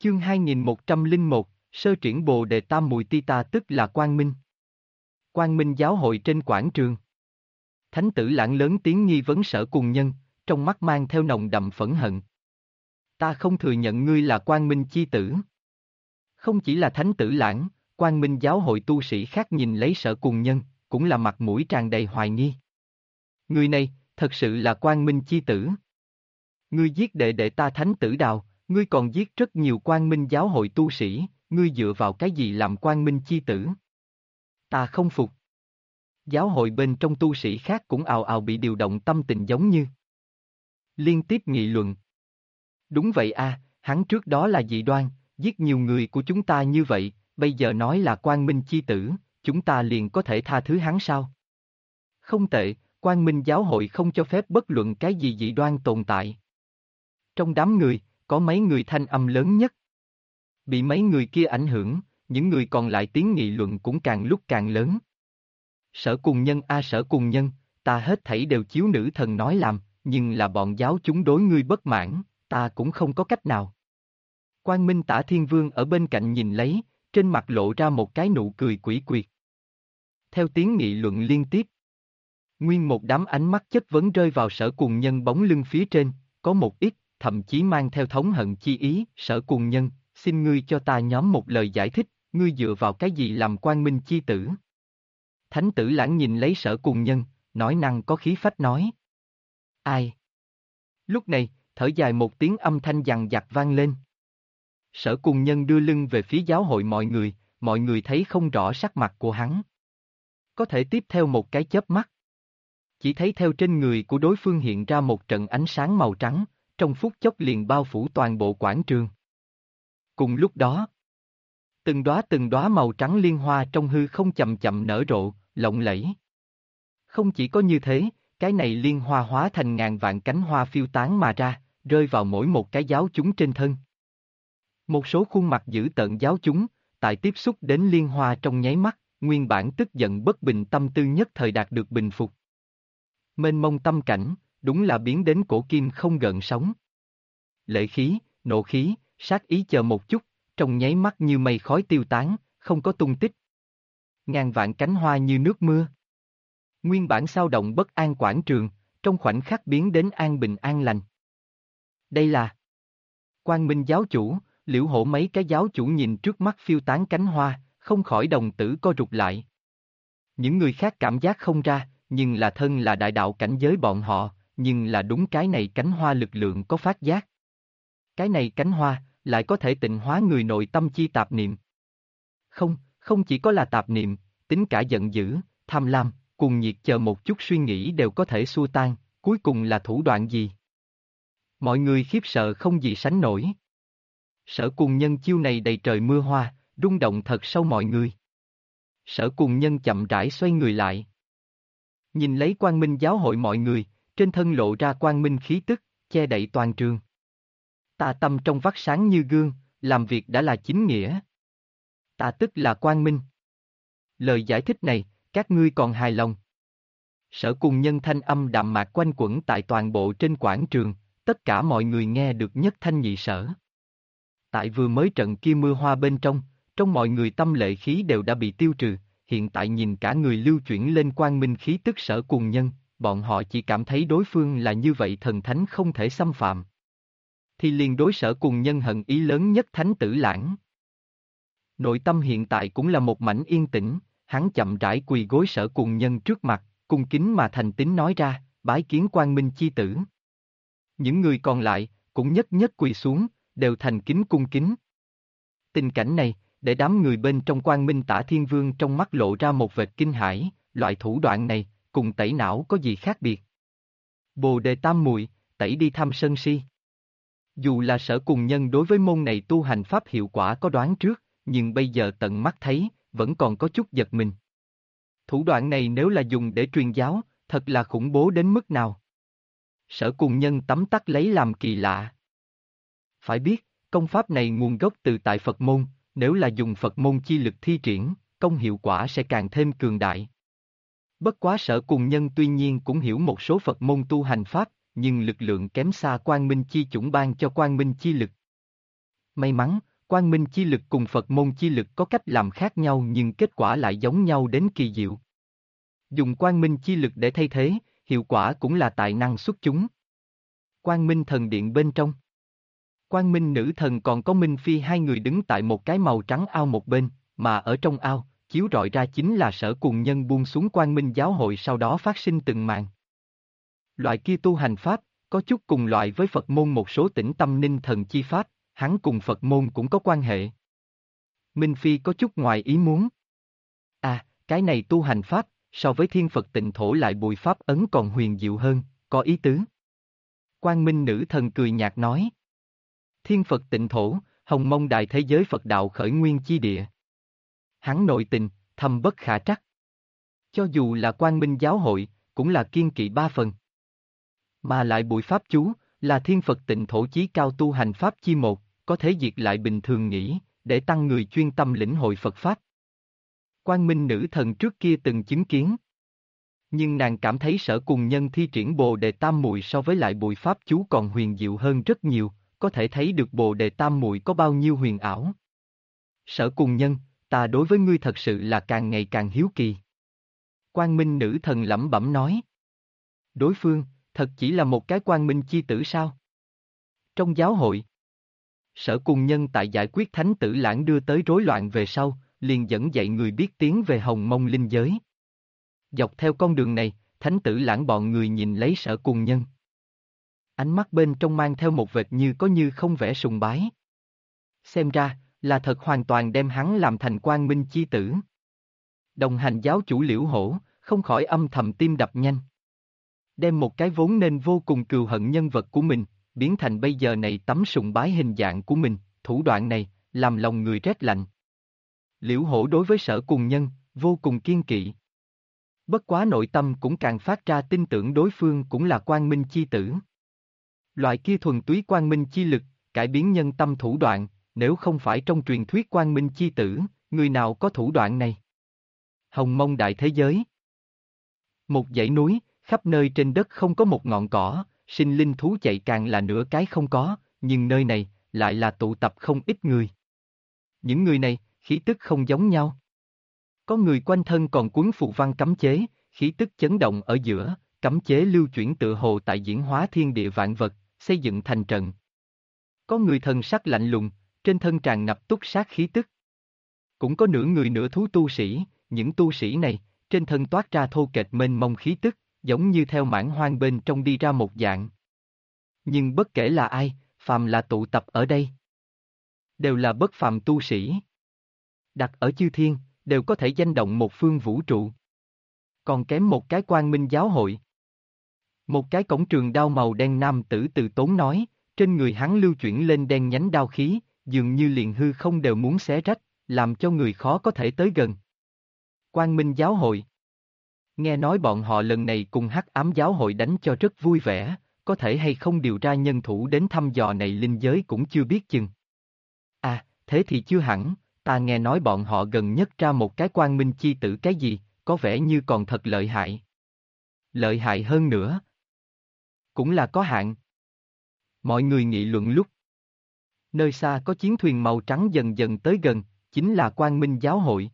Chương 2101, Sơ triển Bồ Đề Tam Muội Ti Ta tức là Quang Minh. Quang Minh giáo hội trên quảng trường. Thánh tử Lãng lớn tiếng nghi vấn Sở Cùng Nhân, trong mắt mang theo nồng đậm phẫn hận. Ta không thừa nhận ngươi là Quang Minh chi tử. Không chỉ là Thánh tử Lãng, Quang Minh giáo hội tu sĩ khác nhìn lấy Sở Cùng Nhân, cũng là mặt mũi tràn đầy hoài nghi. Người này, thật sự là Quang Minh chi tử. Ngươi giết đệ đệ ta Thánh tử Đào, ngươi còn giết rất nhiều Quang Minh giáo hội tu sĩ, ngươi dựa vào cái gì làm Quang Minh chi tử? Ta không phục. Giáo hội bên trong tu sĩ khác cũng ào ào bị điều động tâm tình giống như. Liên tiếp nghị luận. Đúng vậy a, hắn trước đó là dị đoan, giết nhiều người của chúng ta như vậy, bây giờ nói là Quang Minh chi tử, chúng ta liền có thể tha thứ hắn sao? Không tệ, Quang Minh giáo hội không cho phép bất luận cái gì dị đoan tồn tại. Trong đám người, có mấy người thanh âm lớn nhất. Bị mấy người kia ảnh hưởng, những người còn lại tiếng nghị luận cũng càng lúc càng lớn. Sở Cùng Nhân a Sở Cùng Nhân, ta hết thảy đều chiếu nữ thần nói làm, nhưng là bọn giáo chúng đối ngươi bất mãn, ta cũng không có cách nào. Quang Minh Tả Thiên Vương ở bên cạnh nhìn lấy, trên mặt lộ ra một cái nụ cười quỷ quyệt. Theo tiếng nghị luận liên tiếp, nguyên một đám ánh mắt chất vấn rơi vào Sở Cùng Nhân bóng lưng phía trên, có một ít, thậm chí mang theo thống hận chi ý. Sở Cùng Nhân, xin ngươi cho ta nhóm một lời giải thích, ngươi dựa vào cái gì làm Quang Minh chi tử? Thánh tử Lãng nhìn lấy Sở Cùng Nhân, nói năng có khí phách nói. Ai? Lúc này, thở dài một tiếng âm thanh dằng dặc vang lên. Sở Cùng Nhân đưa lưng về phía giáo hội mọi người thấy không rõ sắc mặt của hắn. Có thể tiếp theo một cái chớp mắt. Chỉ thấy theo trên người của đối phương hiện ra một trận ánh sáng màu trắng, trong phút chốc liền bao phủ toàn bộ quảng trường. Cùng lúc đó, từng đóa màu trắng liên hoa trong hư không chậm chậm nở rộ, lộng lẫy. Không chỉ có như thế, cái này liên hoa hóa thành ngàn vạn cánh hoa phiêu tán mà ra, rơi vào mỗi một cái giáo chúng trên thân. Một số khuôn mặt dữ tợn giáo chúng, tại tiếp xúc đến liên hoa trong nháy mắt, nguyên bản tức giận bất bình tâm tư nhất thời đạt được bình phục. Mênh mông tâm cảnh, đúng là biến đến cổ kim không gợn sóng. Lệ khí, nộ khí, sát ý chờ một chút, trong nháy mắt như mây khói tiêu tán, không có tung tích. Ngàn vạn cánh hoa như nước mưa. Nguyên bản sao động bất an quảng trường, trong khoảnh khắc biến đến an bình an lành. Đây là Quang Minh giáo chủ, Liễu Hổ mấy cái giáo chủ nhìn trước mắt phiêu tán cánh hoa, không khỏi đồng tử co rụt lại. Những người khác cảm giác không ra, nhưng là thân là đại đạo cảnh giới bọn họ, nhưng là đúng cái này cánh hoa lực lượng có phát giác. Cái này cánh hoa, lại có thể tịnh hóa người nội tâm chi tạp niệm. Không chỉ có là tạp niệm, tính cả giận dữ, tham lam, cuồng nhiệt chờ một chút suy nghĩ đều có thể xua tan, cuối cùng là thủ đoạn gì? Mọi người khiếp sợ không gì sánh nổi. Sở Cùng Nhân chiêu này đầy trời mưa hoa, rung động thật sâu mọi người. Sở Cùng Nhân chậm rãi xoay người lại. Nhìn lấy Quang Minh giáo hội mọi người, trên thân lộ ra quang minh khí tức, che đậy toàn trường. Ta tâm trong vắt sáng như gương, làm việc đã là chính nghĩa. Ta tức là Quang Minh. Lời giải thích này, các ngươi còn hài lòng. Sở Cùng Nhân thanh âm đạm mạc quanh quẩn tại toàn bộ trên quảng trường, tất cả mọi người nghe được nhất thanh nhị sở. Tại vừa mới trận kia mưa hoa bên trong mọi người tâm lệ khí đều đã bị tiêu trừ, hiện tại nhìn cả người lưu chuyển lên quang minh khí tức Sở Cùng Nhân, bọn họ chỉ cảm thấy đối phương là như vậy thần thánh không thể xâm phạm. Thì liền đối Sở Cùng Nhân hận ý lớn nhất Thánh tử Lãng. Nội tâm hiện tại cũng là một mảnh yên tĩnh, hắn chậm rãi quỳ gối Sở Cùng Nhân trước mặt, cung kính mà thành tín nói ra, bái kiến Quang Minh chi tử. Những người còn lại, cũng nhất nhất quỳ xuống, đều thành kính cung kính. Tình cảnh này, để đám người bên trong Quang Minh Tả Thiên Vương trong mắt lộ ra một vệt kinh hãi, loại thủ đoạn này, cùng tẩy não có gì khác biệt. Bồ Đề Tam Muội, tẩy đi tham sân si. Dù là Sở Cùng Nhân đối với môn này tu hành pháp hiệu quả có đoán trước, nhưng bây giờ tận mắt thấy, vẫn còn có chút giật mình. Thủ đoạn này nếu là dùng để truyền giáo, thật là khủng bố đến mức nào. Sở Cùng Nhân tấm tắc lấy làm kỳ lạ. Phải biết, công pháp này nguồn gốc từ tại Phật môn, nếu là dùng Phật môn chi lực thi triển, công hiệu quả sẽ càng thêm cường đại. Bất quá Sở Cùng Nhân tuy nhiên cũng hiểu một số Phật môn tu hành pháp, nhưng lực lượng kém xa Quang Minh chi chủng ban cho Quang Minh chi lực. May mắn, Quang Minh chi lực cùng Phật môn chi lực có cách làm khác nhau nhưng kết quả lại giống nhau đến kỳ diệu. Dùng Quang Minh chi lực để thay thế, hiệu quả cũng là tài năng xuất chúng. Quang Minh thần điện bên trong. Quang Minh nữ thần còn có Minh Phi hai người đứng tại một cái màu trắng ao một bên, mà ở trong ao, chiếu rọi ra chính là Sở Cùng Nhân buông xuống Quang Minh giáo hội sau đó phát sinh từng màn. Loại kia tu hành pháp, có chút cùng loại với Phật môn một số tĩnh tâm ninh thần chi pháp, hắn cùng Phật môn cũng có quan hệ. Minh Phi có chút ngoài ý muốn. À, cái này tu hành pháp, so với thiên Phật tịnh thổ lại bùi pháp ấn còn huyền diệu hơn, có ý tứ. Quang Minh nữ thần cười nhạt nói. Thiên Phật tịnh thổ, hồng mông đại thế giới Phật đạo khởi nguyên chi địa. Hắn nội tình, thâm bất khả trắc. Cho dù là Quang Minh giáo hội, cũng là kiên kỵ ba phần. Mà lại bụi pháp chú, là thiên Phật tịnh thổ chí cao tu hành pháp chi một, có thể diệt lại bình thường nghĩ, để tăng người chuyên tâm lĩnh hội Phật pháp. Quang Minh nữ thần trước kia từng chứng kiến. Nhưng nàng cảm thấy Sở Cùng Nhân thi triển Bồ Đề Tam Muội so với lại bụi pháp chú còn huyền diệu hơn rất nhiều, có thể thấy được Bồ Đề Tam Muội có bao nhiêu huyền ảo. Sở Cùng Nhân, ta đối với ngươi thật sự là càng ngày càng hiếu kỳ. Quang Minh nữ thần lẩm bẩm nói. Đối phương, thật chỉ là một cái quang minh chi tử sao? Trong giáo hội, Sở Cùng Nhân tại giải quyết Thánh Tử Lãng đưa tới rối loạn về sau, liền dẫn dạy người biết tiến về hồng mông linh giới. Dọc theo con đường này, Thánh Tử Lãng bọn người nhìn lấy Sở Cùng Nhân. Ánh mắt bên trong mang theo một vệt như có như không vẻ sùng bái. Xem ra, là thật hoàn toàn đem hắn làm thành quang minh chi tử. Đồng hành giáo chủ Liễu Hổ, không khỏi âm thầm tim đập nhanh. Đem một cái vốn nên vô cùng cừu hận nhân vật của mình, biến thành bây giờ này tấm sùng bái hình dạng của mình, thủ đoạn này, làm lòng người rét lạnh. Liễu Hổ đối với Sở Cùng Nhân, vô cùng kiên kỵ. Bất quá nội tâm cũng càng phát ra tin tưởng đối phương cũng là quang minh chi tử. Loại kia thuần túy quang minh chi lực, cải biến nhân tâm thủ đoạn, nếu không phải trong truyền thuyết quang minh chi tử, người nào có thủ đoạn này? Hồng mông đại thế giới. Một dãy núi, khắp nơi trên đất không có một ngọn cỏ, sinh linh thú chạy càng là nửa cái không có, nhưng nơi này, lại là tụ tập không ít người. Những người này, khí tức không giống nhau. Có người quanh thân còn cuốn phù văn cấm chế, khí tức chấn động ở giữa, cấm chế lưu chuyển tựa hồ tại diễn hóa thiên địa vạn vật, xây dựng thành trận. Có người thần sắc lạnh lùng, trên thân tràn ngập túc sát khí tức. Cũng có nửa người nửa thú tu sĩ, những tu sĩ này, trên thân toát ra thô kệch mênh mông khí tức, giống như theo mãng hoang bên trong đi ra một dạng. Nhưng bất kể là ai, phàm là tụ tập ở đây, đều là bất phàm tu sĩ. Đặt ở chư thiên, đều có thể danh động một phương vũ trụ. Còn kém một cái quang minh giáo hội. Một cái cổng trường đao màu đen nam tử từ tốn nói, trên người hắn lưu chuyển lên đen nhánh đao khí, dường như liền hư không đều muốn xé rách, làm cho người khó có thể tới gần. Quang Minh giáo hội. Nghe nói bọn họ lần này cùng Hắc Ám giáo hội đánh cho rất vui vẻ, có thể hay không điều ra nhân thủ đến thăm dò này linh giới cũng chưa biết chừng. À, thế thì chưa hẳn, ta nghe nói bọn họ gần nhất ra một cái quang minh chi tử cái gì, có vẻ như còn thật lợi hại. Lợi hại hơn nữa. Cũng là có hạn. Mọi người nghị luận lúc. Nơi xa có chiến thuyền màu trắng dần dần tới gần, chính là Quang Minh giáo hội.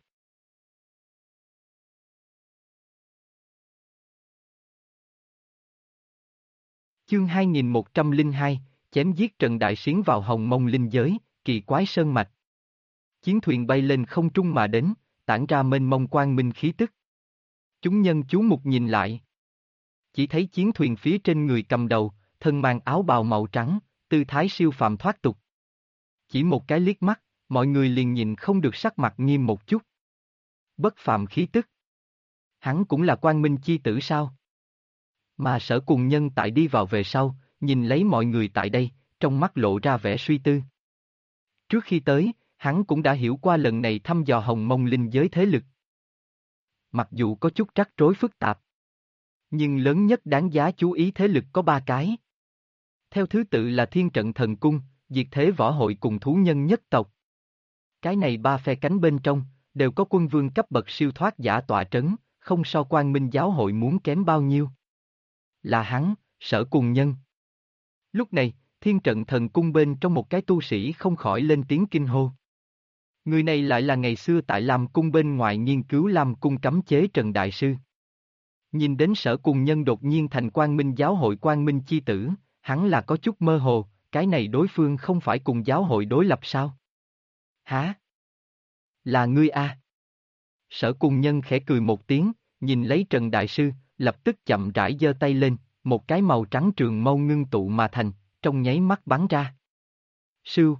Chương 2102, chém giết Trần Đại Xuyến vào hồng mông linh giới, kỳ quái sơn mạch. Chiến thuyền bay lên không trung mà đến, tản ra mênh mông quang minh khí tức. Chúng nhân chú mục nhìn lại. Chỉ thấy chiến thuyền phía trên người cầm đầu, thân mang áo bào màu trắng, tư thái siêu phàm thoát tục. Chỉ một cái liếc mắt, mọi người liền nhìn không được sắc mặt nghiêm một chút. Bất phàm khí tức. Hắn cũng là quang minh chi tử sao? Mà Sở Cùng Nhân tại đi vào về sau, nhìn lấy mọi người tại đây, trong mắt lộ ra vẻ suy tư. Trước khi tới, hắn cũng đã hiểu qua lần này thăm dò hồng mông linh giới thế lực. Mặc dù có chút rắc rối phức tạp, nhưng lớn nhất đáng giá chú ý thế lực có 3 cái. Theo thứ tự là Thiên Trận Thần Cung, Diệt Thế Võ Hội cùng Thú Nhân nhất tộc. Cái này 3 phe cánh bên trong, đều có quân vương cấp bậc siêu thoát giả tọa trấn, không so Quang Minh giáo hội muốn kém bao nhiêu. Là hắn, Sở Cùng Nhân. Lúc này, Thiên trận thần cung bên trong một cái tu sĩ không khỏi lên tiếng kinh hô. Người này lại là ngày xưa tại Lam Cung bên ngoài nghiên cứu Lam Cung cấm chế Trần Đại Sư. Nhìn đến Sở Cùng Nhân đột nhiên thành Quang Minh giáo hội Quang Minh chi tử, hắn là có chút mơ hồ, cái này đối phương không phải cùng giáo hội đối lập sao? Hả? Là ngươi a? Sở Cùng Nhân khẽ cười một tiếng, nhìn lấy Trần Đại Sư, lập tức chậm rãi giơ tay lên, một cái màu trắng trường mâu ngưng tụ mà thành, trong nháy mắt bắn ra. Sưu.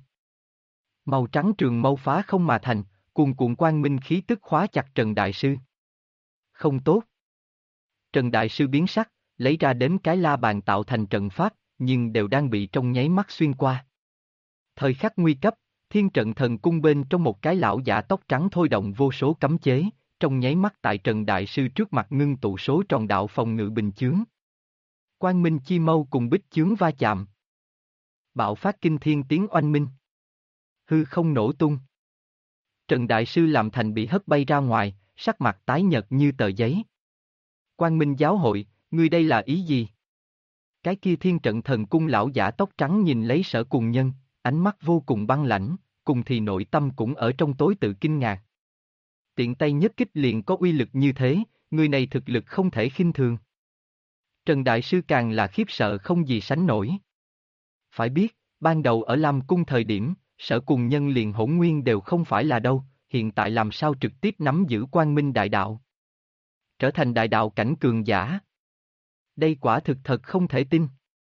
Màu trắng trường mâu phá không mà thành, cuồn cuộn quang minh khí tức khóa chặt Trần Đại Sư. Không tốt. Trần Đại Sư biến sắc, lấy ra đếm cái la bàn tạo thành trận pháp, nhưng đều đang bị trong nháy mắt xuyên qua. Thời khắc nguy cấp, thiên trận thần cung bên trong một cái lão giả tóc trắng thôi động vô số cấm chế, trong nháy mắt tại Trần Đại Sư trước mặt ngưng tụ số tròn đạo phòng ngự bình chướng. Quang minh chi mâu cùng bích chướng va chạm. Bạo phát kinh thiên tiếng oanh minh. Hư không nổ tung. Trần Đại Sư làm thành bị hất bay ra ngoài, sắc mặt tái nhợt như tờ giấy. Quang Minh giáo hội, ngươi đây là ý gì? Cái kia thiên trận thần cung lão giả tóc trắng nhìn lấy Sở Cùng Nhân, ánh mắt vô cùng băng lãnh, cùng thì nội tâm cũng ở trong tối tự kinh ngạc. Tiện tay nhất kích liền có uy lực như thế, người này thực lực không thể khinh thường. Trần Đại Sư càng là khiếp sợ không gì sánh nổi. Phải biết, ban đầu ở Lam Cung thời điểm, Sở Cùng Nhân liền hỗn nguyên đều không phải là đâu, hiện tại làm sao trực tiếp nắm giữ Quang Minh đại đạo. Trở thành đại đạo cảnh cường giả. Đây quả thực thật không thể tin.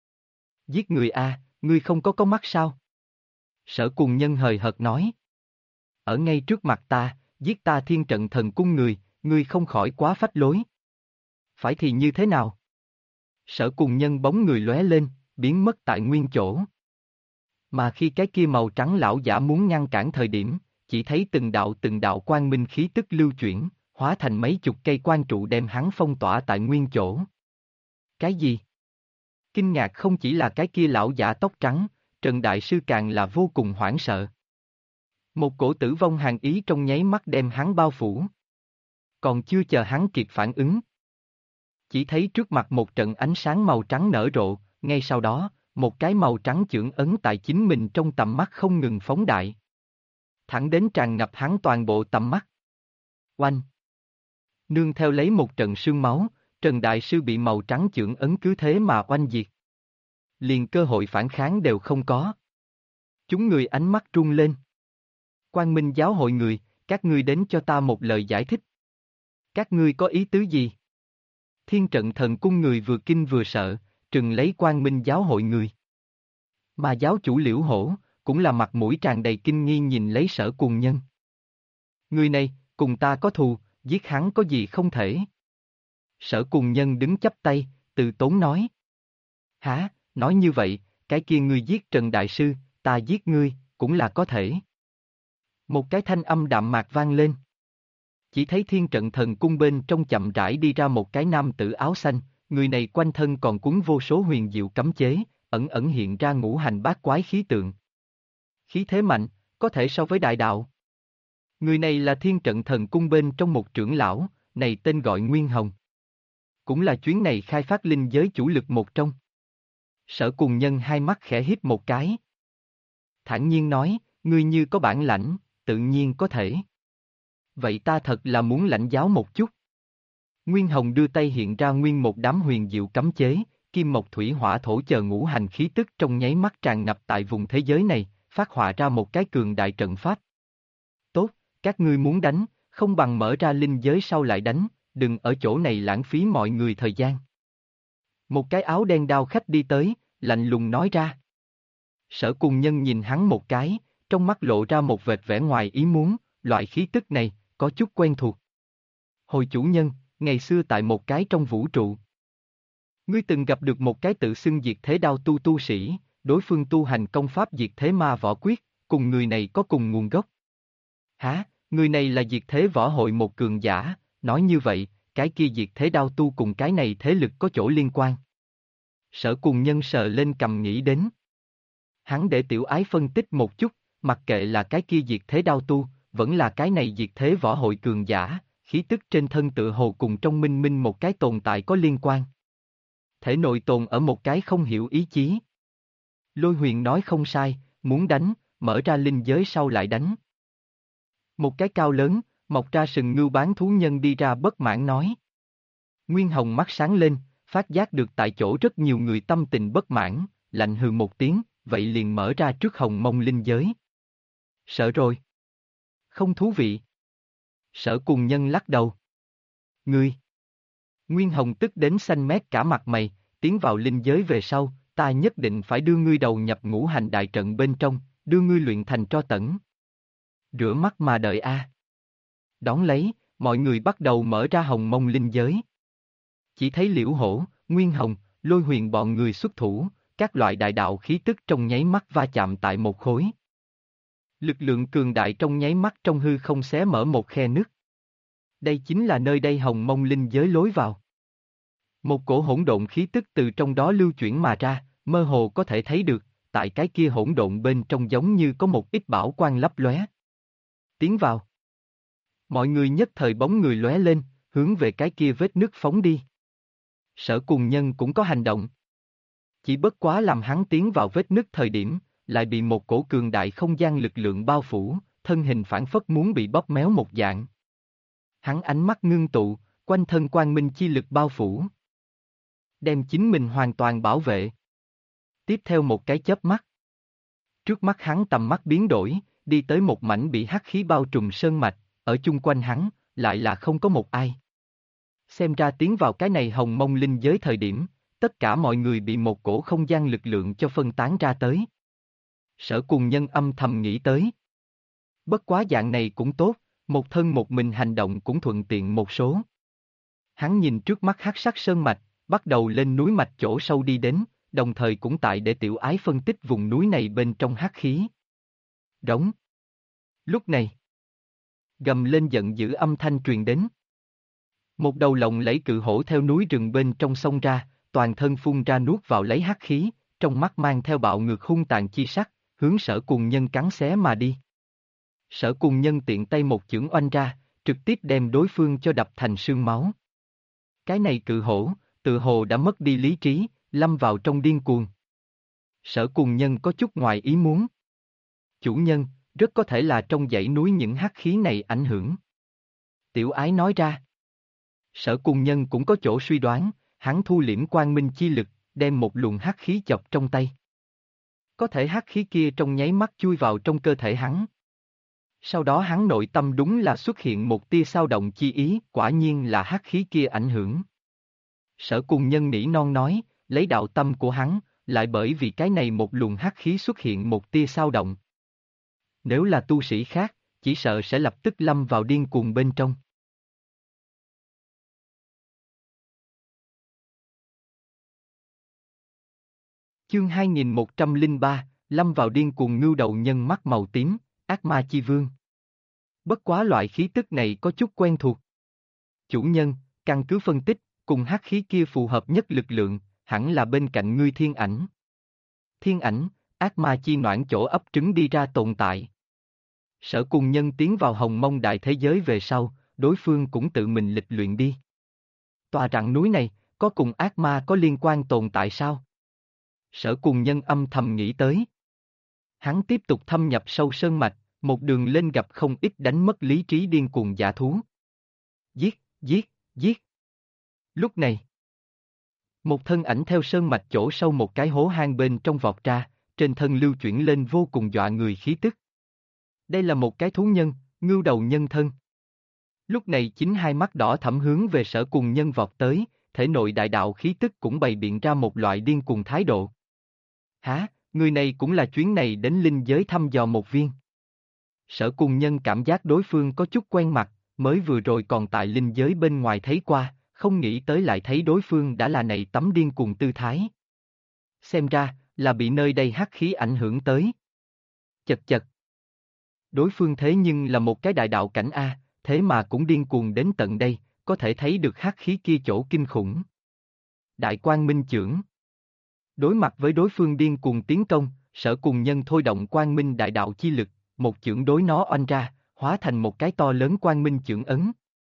Giết người a, ngươi không có mắt sao? Sở Cùng Nhân hời hợt nói. Ở ngay trước mặt ta, giết ta thiên trận thần cung người, ngươi không khỏi quá phách lối. Phải thì như thế nào? Sở Cùng Nhân bóng người lóe lên, biến mất tại nguyên chỗ. Mà khi cái kia màu trắng lão giả muốn ngăn cản thời điểm, chỉ thấy từng đạo quang minh khí tức lưu chuyển, hóa thành mấy chục cây quan trụ đem hắn phong tỏa tại nguyên chỗ. Cái gì? Kinh ngạc không chỉ là cái kia lão giả tóc trắng, Trần Đại Sư càng là vô cùng hoảng sợ. Một cổ tử vong hàn ý trong nháy mắt đem hắn bao phủ. Còn chưa chờ hắn kịp phản ứng. Chỉ thấy trước mặt một trận ánh sáng màu trắng nở rộ, ngay sau đó, một cái màu trắng chưởng ấn tại chính mình trong tầm mắt không ngừng phóng đại. Thẳng đến tràn ngập hắn toàn bộ tầm mắt. Oanh! Nương theo lấy một trận sương máu, Trần Đại Sư bị màu trắng chưởng ấn cứ thế mà oanh diệt. Liền cơ hội phản kháng đều không có. Chúng người ánh mắt run lên. Quang Minh giáo hội người, các ngươi đến cho ta một lời giải thích. Các ngươi có ý tứ gì? Thiên trận thần cung người vừa kinh vừa sợ, trừng lấy Quang Minh giáo hội người. Mà giáo chủ Liễu Hổ, cũng là mặt mũi tràn đầy kinh nghi nhìn lấy Sở Cùng Nhân. Người này, cùng ta có thù, giết hắn có gì không thể. Sở Cùng Nhân đứng chắp tay, từ tốn nói. Hả, nói như vậy, cái kia ngươi giết Trần Đại Sư, ta giết ngươi, cũng là có thể. Một cái thanh âm đạm mạc vang lên. Chỉ thấy thiên trận thần cung bên trong chậm rãi đi ra một cái nam tử áo xanh, người này quanh thân còn cuốn vô số huyền diệu cấm chế, ẩn ẩn hiện ra ngũ hành bát quái khí tượng. Khí thế mạnh, có thể so với đại đạo. Người này là thiên trận thần cung bên trong một trưởng lão, này tên gọi Nguyên Hồng. Cũng là chuyến này khai phát linh giới chủ lực một trong. Sở Cùng Nhân hai mắt khẽ híp một cái. Thản nhiên nói, ngươi như có bản lãnh, tự nhiên có thể. Vậy ta thật là muốn lãnh giáo một chút. Nguyên Hồng đưa tay hiện ra nguyên một đám huyền diệu cấm chế, kim mộc thủy hỏa thổ chờ ngũ hành khí tức trong nháy mắt tràn ngập tại vùng thế giới này, phát họa ra một cái cường đại trận pháp. Tốt, các ngươi muốn đánh, không bằng mở ra linh giới sau lại đánh, đừng ở chỗ này lãng phí mọi người thời gian. Một cái áo đen đao khách đi tới, lạnh lùng nói ra. Sở Cùng Nhân nhìn hắn một cái, trong mắt lộ ra một vệt vẻ ngoài ý muốn, loại khí tức này, có chút quen thuộc. Hồi chủ nhân, ngày xưa tại một cái trong vũ trụ. Ngươi từng gặp được một cái tự xưng diệt thế đao tu sĩ, đối phương tu hành công pháp diệt thế ma võ quyết, cùng người này có cùng nguồn gốc. Hả, người này là diệt thế võ hội một cường giả, nói như vậy, cái kia diệt thế đao tu cùng cái này thế lực có chỗ liên quan. Sở Cùng Nhân sờ lên cầm nghĩ đến. Hắn để tiểu ái phân tích một chút, mặc kệ là cái kia diệt thế đao tu, vẫn là cái này diệt thế võ hội cường giả, khí tức trên thân tựa hồ cùng trong minh minh một cái tồn tại có liên quan. Thể nội tồn ở một cái không hiểu ý chí. Lôi Huyền nói không sai, muốn đánh, mở ra linh giới sau lại đánh. Một cái cao lớn, mọc ra sừng ngưu bán thú nhân đi ra bất mãn nói. Nguyên Hồng mắt sáng lên, phát giác được tại chỗ rất nhiều người tâm tình bất mãn, lạnh hừ một tiếng, vậy liền mở ra trước Hồng Mông linh giới. Sợ rồi. Không thú vị. Sở Cùng Nhân lắc đầu. Ngươi. Nguyên Hồng tức đến xanh mét cả mặt mày, tiến vào linh giới về sau, ta nhất định phải đưa ngươi đầu nhập ngũ hành đại trận bên trong, đưa ngươi luyện thành tro tẫn. Rửa mắt mà đợi a. Đón lấy, mọi người bắt đầu mở ra Hồng Mông linh giới. Chỉ thấy Liễu Hổ, Nguyên Hồng, Lôi Huyền bọn người xuất thủ, các loại đại đạo khí tức trong nháy mắt va chạm tại một khối. Lực lượng cường đại trong nháy mắt trong hư không xé mở một khe nứt. Đây chính là nơi đây Hồng Mông linh giới lối vào. Một cổ hỗn độn khí tức từ trong đó lưu chuyển mà ra, mơ hồ có thể thấy được, tại cái kia hỗn độn bên trong giống như có một ít bảo quang lấp lóe. Tiến vào. Mọi người nhất thời bóng người lóe lên, hướng về cái kia vết nứt phóng đi. Sở Cùng Nhân cũng có hành động. Chỉ bất quá làm hắn tiến vào vết nứt thời điểm, lại bị một cổ cường đại không gian lực lượng bao phủ, thân hình phản phất muốn bị bóp méo một dạng. Hắn ánh mắt ngưng tụ, quanh thân quang minh chi lực bao phủ. Đem chính mình hoàn toàn bảo vệ. Tiếp theo một cái chớp mắt. Trước mắt hắn tầm mắt biến đổi, đi tới một mảnh bị hắc khí bao trùm sơn mạch, ở chung quanh hắn, lại là không có một ai. Xem ra tiến vào cái này Hồng Mông linh giới thời điểm, tất cả mọi người bị một cổ không gian lực lượng cho phân tán ra tới. Sở Cùng Nhân âm thầm nghĩ tới. Bất quá dạng này cũng tốt, một thân một mình hành động cũng thuận tiện một số. Hắn nhìn trước mắt hắc sắc sơn mạch, bắt đầu lên núi mạch chỗ sâu đi đến, đồng thời cũng tại để tiểu ái phân tích vùng núi này bên trong hắc khí. Rống. Lúc này, gầm lên giận dữ âm thanh truyền đến. Một đầu lộng lẫy cự hổ theo núi rừng bên trong sông ra, toàn thân phun ra nuốt vào lấy hắc khí, trong mắt mang theo bạo ngược hung tàn chi sắc, hướng Sở Cùng Nhân cắn xé mà đi. Sở Cùng Nhân tiện tay một chưởng oanh ra, trực tiếp đem đối phương cho đập thành sương máu. Cái này cự hổ, tự hồ đã mất đi lý trí, lâm vào trong điên cuồng. Sở Cùng Nhân có chút ngoài ý muốn. Chủ nhân, rất có thể là trong dãy núi những hắc khí này ảnh hưởng. Tiểu Ái nói ra. Sở Cùng Nhân cũng có chỗ suy đoán, hắn thu liễm quang minh chi lực, đem một luồng hắc khí chọc trong tay. Có thể hắc khí kia trong nháy mắt chui vào trong cơ thể hắn. Sau đó hắn nội tâm đúng là xuất hiện một tia xao động chi ý, quả nhiên là hắc khí kia ảnh hưởng. Sở Cùng Nhân nỉ non nói, lấy đạo tâm của hắn, lại bởi vì cái này một luồng hắc khí xuất hiện một tia xao động. Nếu là tu sĩ khác, chỉ sợ sẽ lập tức lâm vào điên cuồng bên trong. Chương 2103, lâm vào điên cuồng ngưu đầu nhân mắt màu tím, ác ma chi vương. Bất quá loại khí tức này có chút quen thuộc. Chủ nhân, căn cứ phân tích, cùng hắc khí kia phù hợp nhất lực lượng, hẳn là bên cạnh ngươi thiên ảnh. Thiên ảnh, ác ma chi noãn chỗ ấp trứng đi ra tồn tại. Sở Cùng Nhân tiến vào Hồng Mông đại thế giới về sau, đối phương cũng tự mình lịch luyện đi. Tòa rặng núi này, có cùng ác ma có liên quan tồn tại sao? Sở Cùng Nhân âm thầm nghĩ tới. Hắn tiếp tục thâm nhập sâu sơn mạch, một đường lên gặp không ít đánh mất lý trí điên cuồng dã thú. Giết, giết, giết. Lúc này, một thân ảnh theo sơn mạch chỗ sâu một cái hố hang bên trong vọt ra, trên thân lưu chuyển lên vô cùng dọa người khí tức. Đây là một cái thú nhân, ngưu đầu nhân thân. Lúc này chính hai mắt đỏ thẫm hướng về Sở Cùng Nhân vọt tới, thể nội đại đạo khí tức cũng bày biện ra một loại điên cuồng thái độ. Hả, người này cũng là chuyến này đến linh giới thăm dò một viên. Sở Cùng Nhân cảm giác đối phương có chút quen mặt, mới vừa rồi còn tại linh giới bên ngoài thấy qua, không nghĩ tới lại thấy đối phương đã là này tấm điên cuồng tư thái. Xem ra, là bị nơi đây hắc khí ảnh hưởng tới. Chật chật. Đối phương thế nhưng là một cái đại đạo cảnh A, thế mà cũng điên cuồng đến tận đây, có thể thấy được hắc khí kia chỗ kinh khủng. Đại Quang Minh Chưởng. Đối mặt với đối phương điên cuồng tiến công, Sở Cùng Nhân thôi động Quang Minh đại đạo chi lực, một chưởng đối nó oanh ra, hóa thành một cái to lớn Quang Minh chưởng ấn.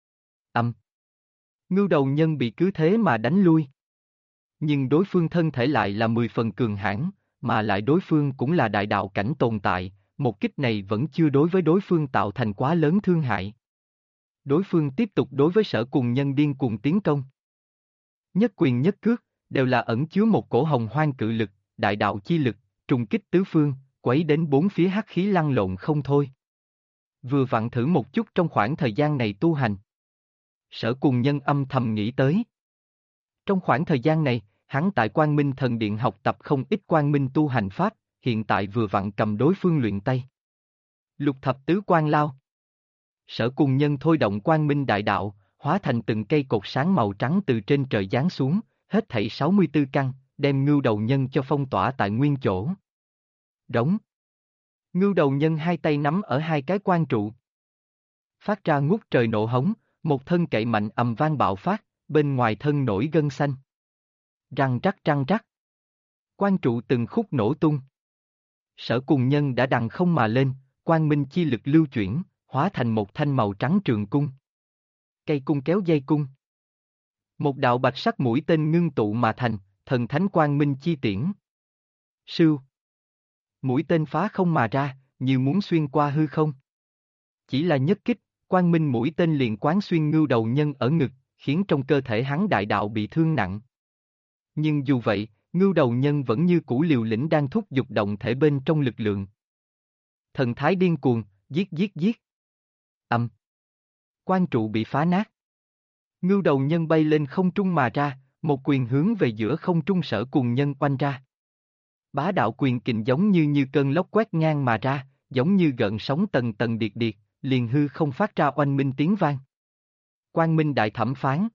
Ngưu đầu nhân bị cứ thế mà đánh lui. Nhưng đối phương thân thể lại là 10 phần cường hãn, mà lại đối phương cũng là đại đạo cảnh tồn tại, một kích này vẫn chưa đối với đối phương tạo thành quá lớn thương hại. Đối phương tiếp tục đối với Sở Cùng Nhân điên cuồng tiến công. Nhất quyền nhất cước, đều là ẩn chứa một cổ hồng hoang cự lực, đại đạo chi lực, trùng kích tứ phương, quấy đến bốn phía hắc khí lăn lộn không thôi. Vừa vặn thử một chút trong khoảng thời gian này tu hành. Sở Cùng Nhân âm thầm nghĩ tới. Trong khoảng thời gian này, hắn tại Quang Minh Thần Điện học tập không ít Quang Minh tu hành pháp, hiện tại vừa vặn cầm đối phương luyện tay. Lục thập tứ quang lao. Sở Cùng Nhân thôi động Quang Minh đại đạo, hóa thành từng cây cột sáng màu trắng từ trên trời giáng xuống, hết thảy 64 căn, đem Ngưu Đầu Nhân cho phong tỏa tại nguyên chỗ. Đóng. Ngưu Đầu Nhân hai tay nắm ở hai cái quan trụ. Phát ra ngút trời nộ hống, một thân cậy mạnh ầm vang bạo phát, bên ngoài thân nổi gân xanh. Răng rắc. Quan trụ từng khúc nổ tung. Sở Cùng Nhân đã đằng không mà lên, quang minh chi lực lưu chuyển, hóa thành một thanh màu trắng trường cung. Cây cung kéo dây cung. Một đạo bạch sắc mũi tên ngưng tụ mà thành, thần thánh quang minh chi tiễn. Sưu. Mũi tên phá không mà ra, như muốn xuyên qua hư không. Chỉ là nhất kích, quang minh mũi tên liền quán xuyên Ngưu Đầu Nhân ở ngực, khiến trong cơ thể hắn đại đạo bị thương nặng. Nhưng dù vậy, Ngưu Đầu Nhân vẫn như cũ liều lĩnh đang thúc giục động thể bên trong lực lượng. Thần thái điên cuồng, giết. Quan trụ bị phá nát. Ngưu Đầu Nhân bay lên không trung mà ra, một quyền hướng về giữa không trung Sở Cùng Nhân oanh ra. Bá đạo quyền kình giống như cơn lốc quét ngang mà ra, giống như gợn sóng tầng tầng điệt điệt, liền hư không phát ra oanh minh tiếng vang. Quang Minh Đại Thẩm Phán.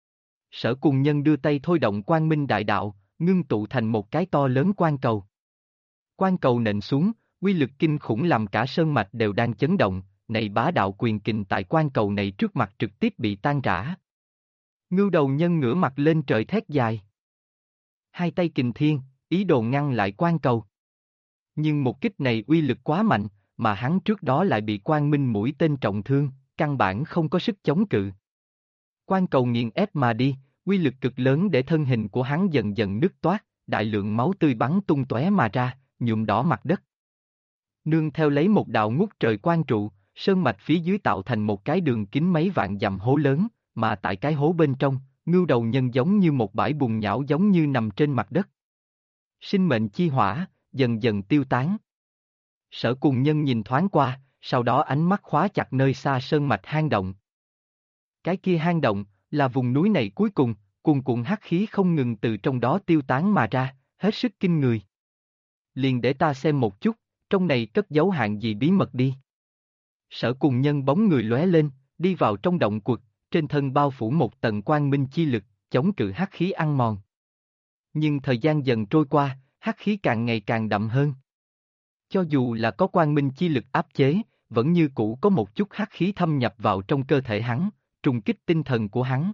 Sở Cùng Nhân đưa tay thôi động Quang Minh Đại Đạo, ngưng tụ thành một cái to lớn quan cầu. Quan cầu nện xuống, uy lực kinh khủng làm cả sơn mạch đều đang chấn động, này bá đạo quyền kình tại quan cầu này trước mặt trực tiếp bị tan rã. Ngưu Đầu Nhân ngửa mặt lên trời thét dài. Hai tay kình thiên, ý đồ ngăn lại quan cầu. Nhưng một kích này uy lực quá mạnh, mà hắn trước đó lại bị quang minh mũi tên trọng thương, căn bản không có sức chống cự. Quan cầu nghiền ép mà đi, uy lực cực lớn để thân hình của hắn dần dần nứt toát, đại lượng máu tươi bắn tung tóe mà ra, nhuộm đỏ mặt đất. Nương theo lấy một đạo ngút trời quan trụ, sơn mạch phía dưới tạo thành một cái đường kính mấy vạn dặm hố lớn, mà tại cái hố bên trong, Ngưu Đầu Nhân giống như một bãi bùn nhão giống như nằm trên mặt đất. Sinh mệnh chi hỏa, dần dần tiêu tán. Sở Cùng Nhân nhìn thoáng qua, sau đó ánh mắt khóa chặt nơi xa sơn mạch hang động. Cái kia hang động, là vùng núi này cuối cùng, cuồn cuộn hắc khí không ngừng từ trong đó tiêu tán mà ra, hết sức kinh người. Liền để ta xem một chút, trong này cất giấu hạng gì bí mật đi. Sở Cùng Nhân bóng người lóe lên, đi vào trong động quật, trên thân bao phủ một tầng quang minh chi lực, chống cự hắc khí ăn mòn. Nhưng thời gian dần trôi qua, hắc khí càng ngày càng đậm hơn. Cho dù là có quang minh chi lực áp chế, vẫn như cũ có một chút hắc khí thâm nhập vào trong cơ thể hắn, trùng kích tinh thần của hắn.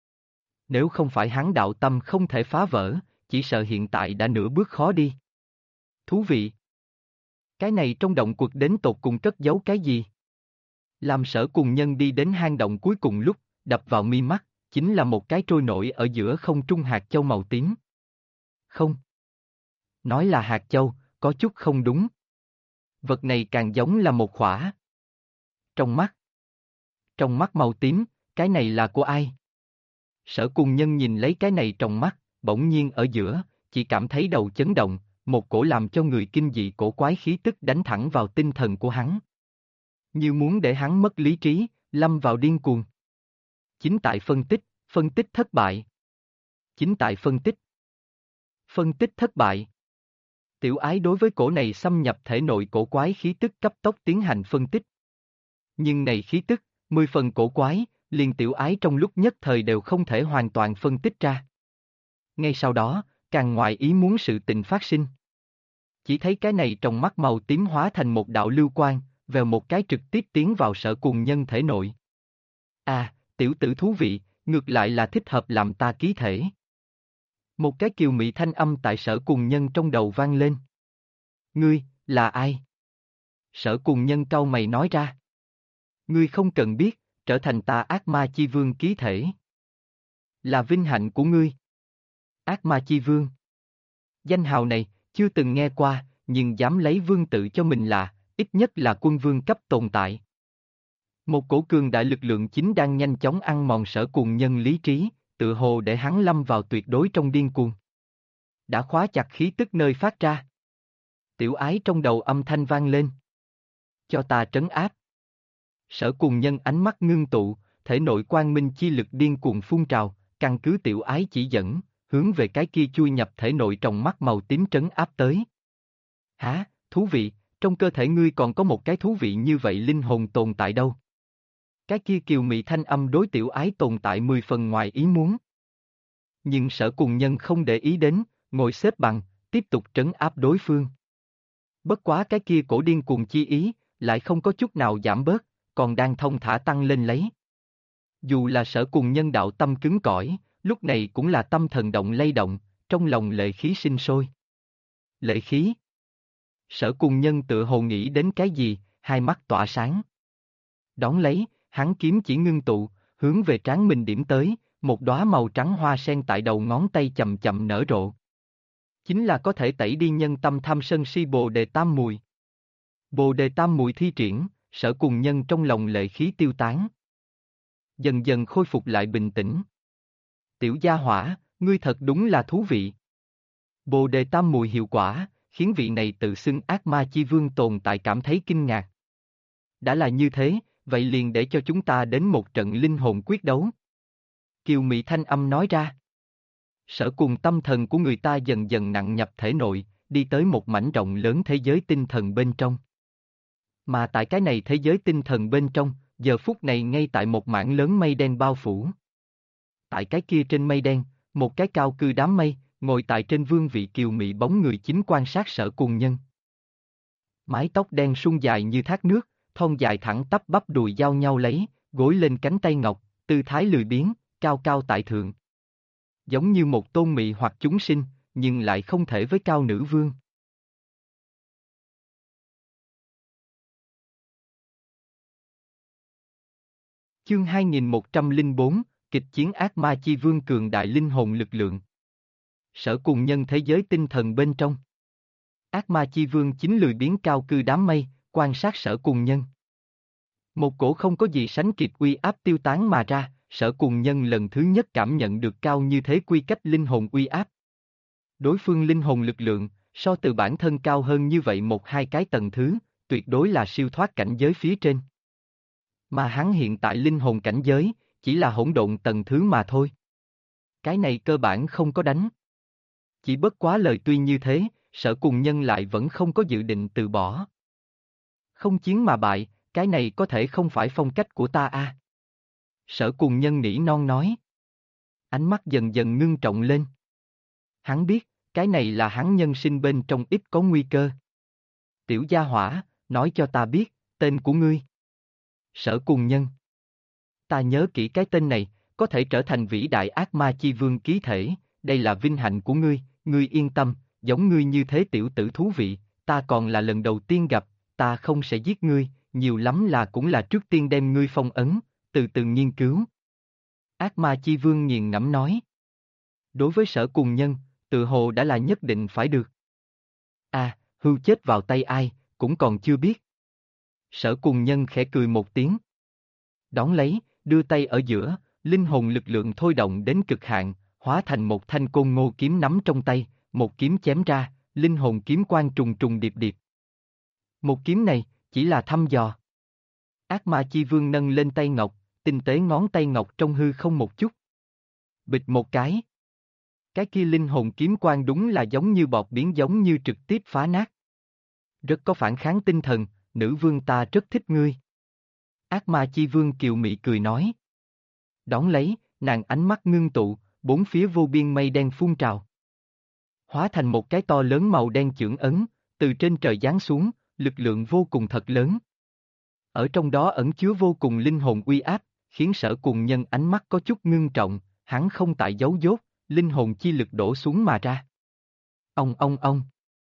Nếu không phải hắn đạo tâm không thể phá vỡ, chỉ sợ hiện tại đã nửa bước khó đi. Thú vị. Cái này trong động quật đến tột cùng cất giấu cái gì? Làm Sở Cùng Nhân đi đến hang động cuối cùng lúc, đập vào mi mắt, chính là một cái trôi nổi ở giữa không trung hạt châu màu tím. Không. Nói là hạt châu, có chút không đúng. Vật này càng giống là một khỏa. Trong mắt. Trong mắt màu tím, cái này là của ai? Sở Cùng Nhân nhìn lấy cái này trong mắt, bỗng nhiên ở giữa, chỉ cảm thấy đầu chấn động, một cổ làm cho người kinh dị cổ quái khí tức đánh thẳng vào tinh thần của hắn. Như muốn để hắn mất lý trí, lâm vào điên cuồng. Chính tại phân tích thất bại. Chính tại phân tích thất bại. Tiểu Ái đối với cổ này xâm nhập thể nội cổ quái khí tức cấp tốc tiến hành phân tích. Nhưng này khí tức, 10 phần cổ quái, liền Tiểu Ái trong lúc nhất thời đều không thể hoàn toàn phân tích ra. Ngay sau đó, càng ngoài ý muốn sự tình phát sinh. Chỉ thấy cái này trong mắt màu tím hóa thành một đạo lưu quang, vèo một cái trực tiếp tiến vào Sở Cùng Nhân thể nội. À, tiểu tử thú vị, ngược lại là thích hợp làm ta ký thể. Một cái kiều mị thanh âm tại Sở Cùng Nhân trong đầu vang lên. Ngươi, là ai? Sở Cùng Nhân cau mày nói ra. Ngươi không cần biết, trở thành ta ác ma chi vương ký thể. Là vinh hạnh của ngươi. Ác ma chi vương. Danh hào này, Chưa từng nghe qua, nhưng dám lấy vương tự cho mình là, ít nhất là quân vương cấp tồn tại. Một cổ cường đại lực lượng chính đang nhanh chóng ăn mòn Sở Cùng Nhân lý trí, tự hồ để hắn lâm vào tuyệt đối trong điên cuồng. Đã khóa chặt khí tức nơi phát ra. Tiểu ái trong đầu âm thanh vang lên. Cho ta trấn áp. Sở Cùng Nhân ánh mắt ngưng tụ, thể nội quang minh chi lực điên cuồng phun trào, căn cứ tiểu ái chỉ dẫn, hướng về cái kia chui nhập thể nội trong mắt màu tím trấn áp tới. Hả, thú vị, trong cơ thể ngươi còn có một cái thú vị như vậy linh hồn tồn tại đâu? Cái kia kiều mị thanh âm đối tiểu ái tồn tại 10 phần ngoài ý muốn. Nhưng Sở Cùng Nhân không để ý đến, ngồi xếp bằng, tiếp tục trấn áp đối phương. Bất quá cái kia cổ điên cuồng chi ý, lại không có chút nào giảm bớt, còn đang thông thả tăng lên lấy. Dù là Sở Cùng Nhân đạo tâm cứng cỏi, lúc này cũng là tâm thần động lay động, trong lòng lệ khí sinh sôi. Lệ khí? Sở Cùng Nhân tự hồ nghĩ đến cái gì, hai mắt tỏa sáng. Đón lấy, hắn kiếm chỉ ngưng tụ, hướng về trán mình điểm tới, một đóa màu trắng hoa sen tại đầu ngón tay chậm chậm nở rộ. Chính là có thể tẩy đi nhân tâm tham sân si Bồ Đề Tam Mùi. Bồ Đề Tam Mùi thi triển, Sở Cùng Nhân trong lòng lệ khí tiêu tán. Dần dần khôi phục lại bình tĩnh. Tiểu gia hỏa, ngươi thật đúng là thú vị. Bồ Đề Tam Mùi hiệu quả, khiến vị này tự xưng ác ma chi vương tồn tại cảm thấy kinh ngạc. Đã là như thế, vậy liền để cho chúng ta đến một trận linh hồn quyết đấu. Kiều Mị thanh âm nói ra. Sở Cùng tâm thần của người ta dần dần nặng nhập thể nội, đi tới một mảnh rộng lớn thế giới tinh thần bên trong. Mà tại cái này thế giới tinh thần bên trong, giờ phút này ngay tại một mảng lớn mây đen bao phủ. Tại cái kia trên mây đen, một cái cao cư đám mây, ngồi tại trên vương vị kiều mị bóng người chính quan sát Sở Cùng Nhân. Mái tóc đen sung dài như thác nước, thon dài thẳng tắp bắp đùi giao nhau lấy, gối lên cánh tay ngọc, tư thái lười biếng, cao cao tại thượng. Giống như một tôn mị hoặc chúng sinh, nhưng lại không thể với cao nữ vương. Chương 2104, kịch chiến ác ma chi vương cường đại linh hồn lực lượng. Sở Cùng Nhân thế giới tinh thần bên trong. Ác ma chi vương chính lười biếng cao cư đám mây, quan sát Sở Cùng Nhân. Một cổ không có gì sánh kịp uy áp tiêu tán mà ra, Sở Cùng Nhân lần thứ nhất cảm nhận được cao như thế quy cách linh hồn uy áp. Đối phương linh hồn lực lượng, so từ bản thân cao hơn như vậy một hai cái tầng thứ, tuyệt đối là siêu thoát cảnh giới phía trên. Mà hắn hiện tại linh hồn cảnh giới, chỉ là hỗn độn tầng thứ mà thôi. Cái này cơ bản không có đánh. Chỉ bất quá lời tuy như thế, Sở Cùng Nhân lại vẫn không có dự định từ bỏ. Không chiến mà bại, cái này có thể không phải phong cách của ta a. Sở Cùng Nhân nỉ non nói. Ánh mắt dần dần ngưng trọng lên. Hắn biết, cái này là hắn nhân sinh bên trong ít có nguy cơ. Tiểu gia hỏa, nói cho ta biết, tên của ngươi. Sở Cùng Nhân. Ta nhớ kỹ cái tên này, có thể trở thành vĩ đại ác ma chi vương ký thể, đây là vinh hạnh của ngươi, ngươi yên tâm, giống ngươi như thế tiểu tử thú vị, ta còn là lần đầu tiên gặp, ta không sẽ giết ngươi, nhiều lắm là cũng là trước tiên đem ngươi phong ấn, từ từ nghiên cứu. Ác ma chi vương nghiền ngẫm nói. Đối với Sở Cùng Nhân, tự hồ đã là nhất định phải được. À, hưu chết vào tay ai, cũng còn chưa biết. Sở Cùng Nhân khẽ cười một tiếng. Đón lấy, đưa tay ở giữa, linh hồn lực lượng thôi động đến cực hạn, hóa thành một thanh côn ngô kiếm nắm trong tay, một kiếm chém ra, linh hồn kiếm quang trùng trùng điệp điệp. Một kiếm này, chỉ là thăm dò. Ác ma chi vương nâng lên tay ngọc, tinh tế ngón tay ngọc trong hư không một chút. Bịch một cái. Cái kia linh hồn kiếm quang đúng là giống như bọt biển giống như trực tiếp phá nát. Rất có phản kháng tinh thần, nữ vương ta rất thích ngươi. Ác ma chi vương kiều mị cười nói. Đón lấy, nàng ánh mắt ngưng tụ, bốn phía vô biên mây đen phun trào. Hóa thành một cái to lớn màu đen chưởng ấn, từ trên trời giáng xuống, lực lượng vô cùng thật lớn. Ở trong đó ẩn chứa vô cùng linh hồn uy áp, khiến Sở Cùng Nhân ánh mắt có chút ngưng trọng, hắn không tại giấu dốt, linh hồn chi lực đổ xuống mà ra. Ong ong ong.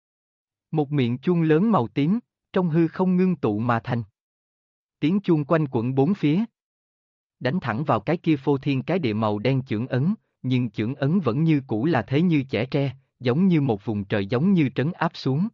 Một miệng chuông lớn màu tím, trong hư không ngưng tụ mà thành. Tiếng chuông quanh quẩn bốn phía. Đánh thẳng vào cái kia phô thiên cái địa màu đen chưởng ấn, nhưng chưởng ấn vẫn như cũ là thế như chẻ tre, giống như một vùng trời giống như trấn áp xuống.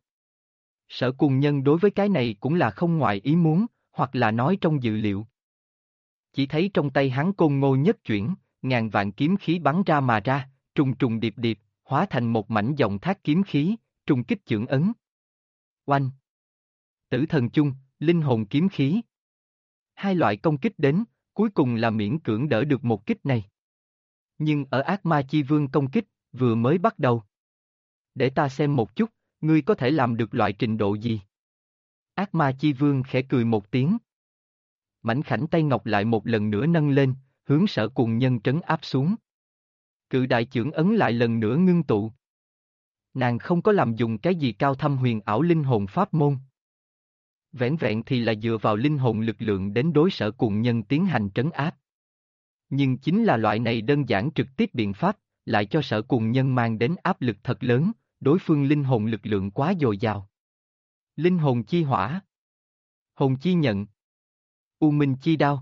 Sở Cùng Nhân đối với cái này cũng là không ngoài ý muốn, hoặc là nói trong dự liệu. Chỉ thấy trong tay hắn côn ngô nhất chuyển, ngàn vạn kiếm khí bắn ra mà ra, trùng trùng điệp điệp, hóa thành một mảnh dòng thác kiếm khí, trùng kích chưởng ấn. Oanh! Tử thần chung, linh hồn kiếm khí. Hai loại công kích đến, cuối cùng là miễn cưỡng đỡ được một kích này. Nhưng ở ác ma chi vương công kích, vừa mới bắt đầu. Để ta xem một chút, ngươi có thể làm được loại trình độ gì? Ác ma chi vương khẽ cười một tiếng. Mảnh khảnh tay ngọc lại một lần nữa nâng lên, hướng Sở Cùng Nhân trấn áp xuống. Cự đại chưởng ấn lại lần nữa ngưng tụ. Nàng không có làm dùng cái gì cao thâm huyền ảo linh hồn pháp môn. Vẻn vẹn thì là dựa vào linh hồn lực lượng đến đối Sở Cùng Nhân tiến hành trấn áp. Nhưng chính là loại này đơn giản trực tiếp biện pháp, lại cho Sở Cùng Nhân mang đến áp lực thật lớn, đối phương linh hồn lực lượng quá dồi dào. Linh hồn chi hỏa. Hồn chi nhận. U minh chi đao.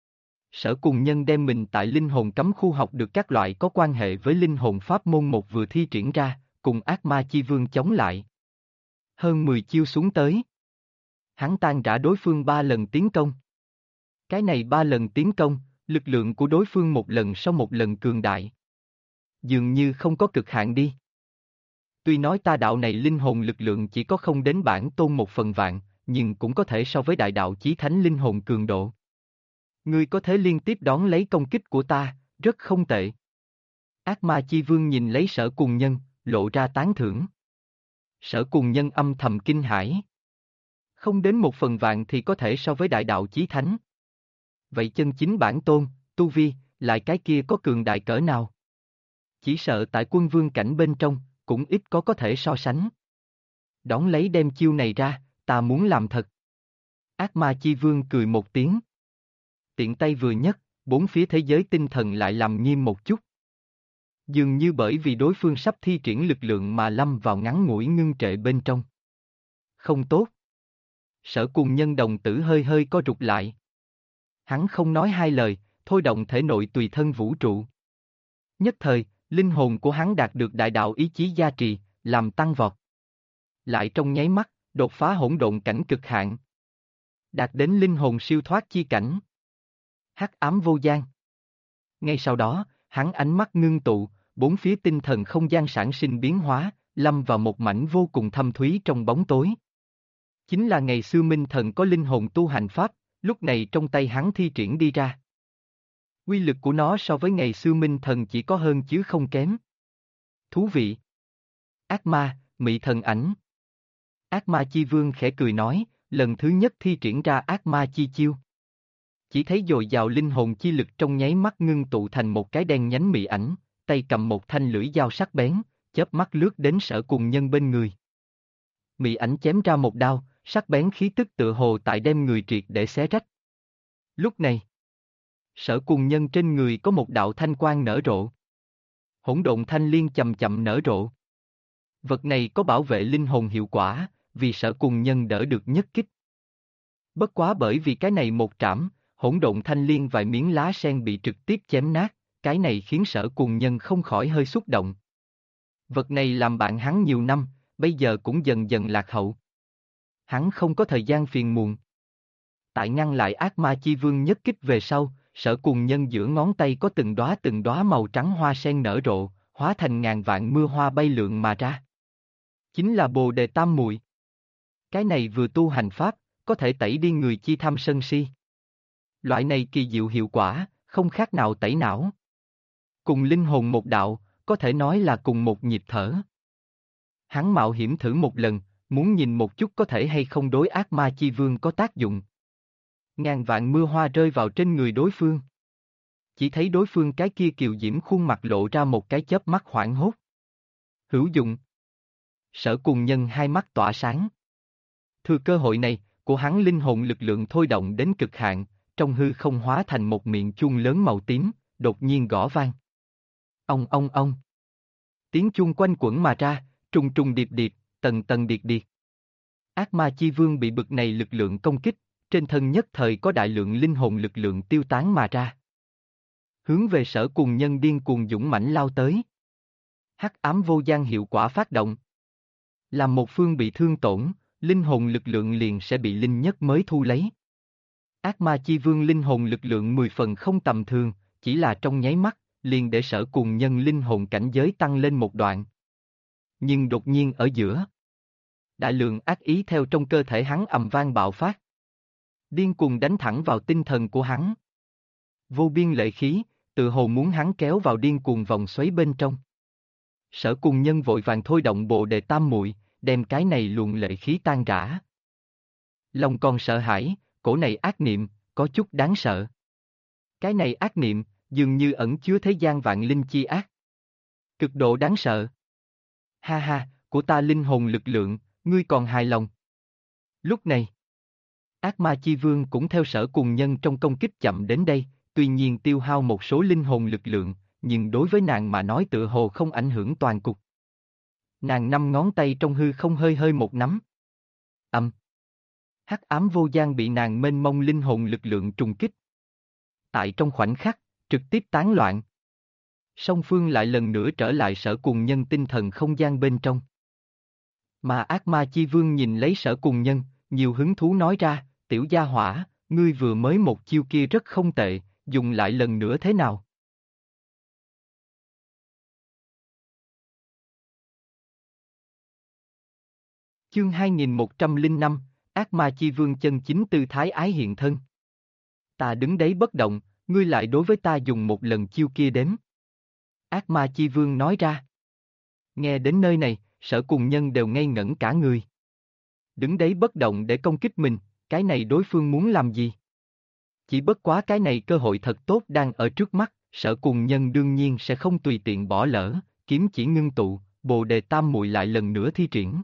Sở Cùng Nhân đem mình tại linh hồn cấm khu học được các loại có quan hệ với linh hồn pháp môn một vừa thi triển ra, cùng ác ma chi vương chống lại. Hơn 10 chiêu xuống tới. Hắn tan rã đối phương 3 lần tiến công. Cái này 3 lần tiến công, lực lượng của đối phương một lần sau một lần cường đại. Dường như không có cực hạn đi. Tuy nói ta đạo này linh hồn lực lượng chỉ có không đến bản tôn 1/1000, nhưng cũng có thể so với đại đạo chí thánh linh hồn cường độ. Ngươi có thể liên tiếp đón lấy công kích của ta, rất không tệ. Ác ma chi vương nhìn lấy Sở Cùng Nhân, lộ ra tán thưởng. Sở Cùng Nhân âm thầm kinh hãi. Không đến 1/1000 thì có thể so với đại đạo chí thánh. Vậy chân chính bản tôn, tu vi, lại cái kia có cường đại cỡ nào? Chỉ sợ tại quân vương cảnh bên trong, cũng ít có thể so sánh. Đón lấy đem chiêu này ra, ta muốn làm thật. Ác ma chi vương cười một tiếng. Tiện tay vừa nhấc, bốn phía thế giới tinh thần lại làm nghiêm một chút. Dường như bởi vì đối phương sắp thi triển lực lượng mà lâm vào ngắn ngủi ngưng trệ bên trong. Không tốt. Sở Cùng Nhân đồng tử hơi hơi co rụt lại. Hắn không nói hai lời, thôi động thể nội tùy thân vũ trụ. Nhất thời, linh hồn của hắn đạt được đại đạo ý chí gia trì, làm tăng vọt. Lại trong nháy mắt, đột phá hỗn độn cảnh cực hạn. Đạt đến linh hồn siêu thoát chi cảnh. Hắc ám vô gian. Ngay sau đó, hắn ánh mắt ngưng tụ, bốn phía tinh thần không gian sản sinh biến hóa, lâm vào một mảnh vô cùng thâm thúy trong bóng tối. Chính là ngày xưa Minh Thần có linh hồn tu hành pháp, lúc này trong tay hắn thi triển đi ra. Quy lực của nó so với ngày xưa Minh Thần chỉ có hơn chứ không kém. Thú vị. Ác ma, mị thần ảnh. Ác ma chi vương khẽ cười nói, lần thứ nhất thi triển ra ác ma chi chiêu. Chỉ thấy dồi dào linh hồn chi lực trong nháy mắt ngưng tụ thành một cái đen nhánh mị ảnh, tay cầm một thanh lưỡi dao sắc bén, chớp mắt lướt đến Sở Cùng Nhân bên người. Mị ảnh chém ra một đao, sắc bén khí tức tựa hồ tại đem người triệt để xé rách. Lúc này, Sở Cùng Nhân trên người có một đạo thanh quang nở rộ. Hỗn độn thanh liên chậm chậm nở rộ. Vật này có bảo vệ linh hồn hiệu quả, vì Sở Cùng Nhân đỡ được nhất kích. Bất quá bởi vì cái này một trảm, hỗn độn thanh liên vài miếng lá sen bị trực tiếp chém nát, cái này khiến Sở Cùng Nhân không khỏi hơi xúc động. Vật này làm bạn hắn nhiều năm, bây giờ cũng dần dần lạc hậu. Hắn không có thời gian phiền muộn. Tại ngăn lại ác ma chi vương nhất kích về sau, Sở Cùng Nhân giữa ngón tay có từng đóa màu trắng hoa sen nở rộ, hóa thành ngàn vạn mưa hoa bay lượn mà ra. Chính là Bồ Đề Tam Muội. Cái này vừa tu hành pháp, có thể tẩy đi người chi tham sân si. Loại này kỳ diệu hiệu quả, không khác nào tẩy não. Cùng linh hồn một đạo, có thể nói là cùng một nhịp thở. Hắn mạo hiểm thử một lần, muốn nhìn một chút có thể hay không đối ác ma chi vương có tác dụng. Ngàn vạn mưa hoa rơi vào trên người đối phương. Chỉ thấy đối phương cái kia kiều diễm khuôn mặt lộ ra một cái chớp mắt hoảng hốt. Hữu dụng. Sở Cùng Nhân hai mắt tỏa sáng. Thừa cơ hội này, của hắn linh hồn lực lượng thôi động đến cực hạn, trong hư không hóa thành một miệng chuông lớn màu tím, đột nhiên gõ vang. Ong ong ong. Tiếng chuông quanh quẩn mà ra, trùng trùng điệp điệp, tầng tầng điệp điệp. Ác ma chi vương bị bực này lực lượng công kích, trên thân nhất thời có đại lượng linh hồn lực lượng tiêu tán mà ra. Hướng về Sở Cùng Nhân điên cuồng dũng mãnh lao tới. Hắc ám vô gian hiệu quả phát động. Làm một phương bị thương tổn, linh hồn lực lượng liền sẽ bị linh nhất mới thu lấy. Ác ma chi vương linh hồn lực lượng 10 phần không tầm thường, chỉ là trong nháy mắt, liền để Sở Cùng Nhân linh hồn cảnh giới tăng lên một đoạn. Nhưng đột nhiên ở giữa, đại lượng ác ý theo trong cơ thể hắn ầm vang bạo phát. Điên cuồng đánh thẳng vào tinh thần của hắn. Vô biên lệ khí, tự hồ muốn hắn kéo vào điên cuồng vòng xoáy bên trong. Sở Cùng Nhân vội vàng thôi động Bồ Đề Tam Muội, đem cái này luồng lệ khí tan rã. Lòng còn sợ hãi, cổ này ác niệm, có chút đáng sợ. Cái này ác niệm, dường như ẩn chứa thế gian vạn linh chi ác. Cực độ đáng sợ. Ha ha, của ta linh hồn lực lượng, ngươi còn hài lòng. Lúc này, ác ma chi vương cũng theo Sở Cùng Nhân trong công kích chậm đến đây, tuy nhiên tiêu hao một số linh hồn lực lượng, nhưng đối với nàng mà nói tựa hồ không ảnh hưởng toàn cục. Nàng 5 ngón tay trong hư không hơi hơi một nắm. Hắc ám vô gian bị nàng mênh mông linh hồn lực lượng trùng kích. Tại trong khoảnh khắc, trực tiếp tán loạn. Song phương lại lần nữa trở lại Sở Cùng Nhân tinh thần không gian bên trong. Mà ác ma chi vương nhìn lấy Sở Cùng Nhân, nhiều hứng thú nói ra, tiểu gia hỏa, ngươi vừa mới một chiêu kia rất không tệ, dùng lại lần nữa thế nào? Chương 2105, ác ma chi vương chân chính tư thái ái hiện thân. Ta đứng đấy bất động, ngươi lại đối với ta dùng một lần chiêu kia đếm. Ác ma chi vương nói ra. Nghe đến nơi này, Sở Cùng Nhân đều ngây ngẩn cả người. Đứng đấy bất động để công kích mình, cái này đối phương muốn làm gì? Chỉ bất quá cái này cơ hội thật tốt đang ở trước mắt, Sở Cùng Nhân đương nhiên sẽ không tùy tiện bỏ lỡ, kiếm chỉ ngưng tụ, Bồ Đề Tam Muội lại lần nữa thi triển.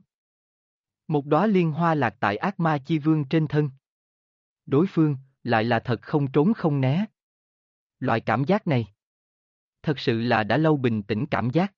Một đóa liên hoa lạc tại ác ma chi vương trên thân. Đối phương, lại là thật không trốn không né. Loại cảm giác này, thật sự là đã lâu bình tĩnh cảm giác.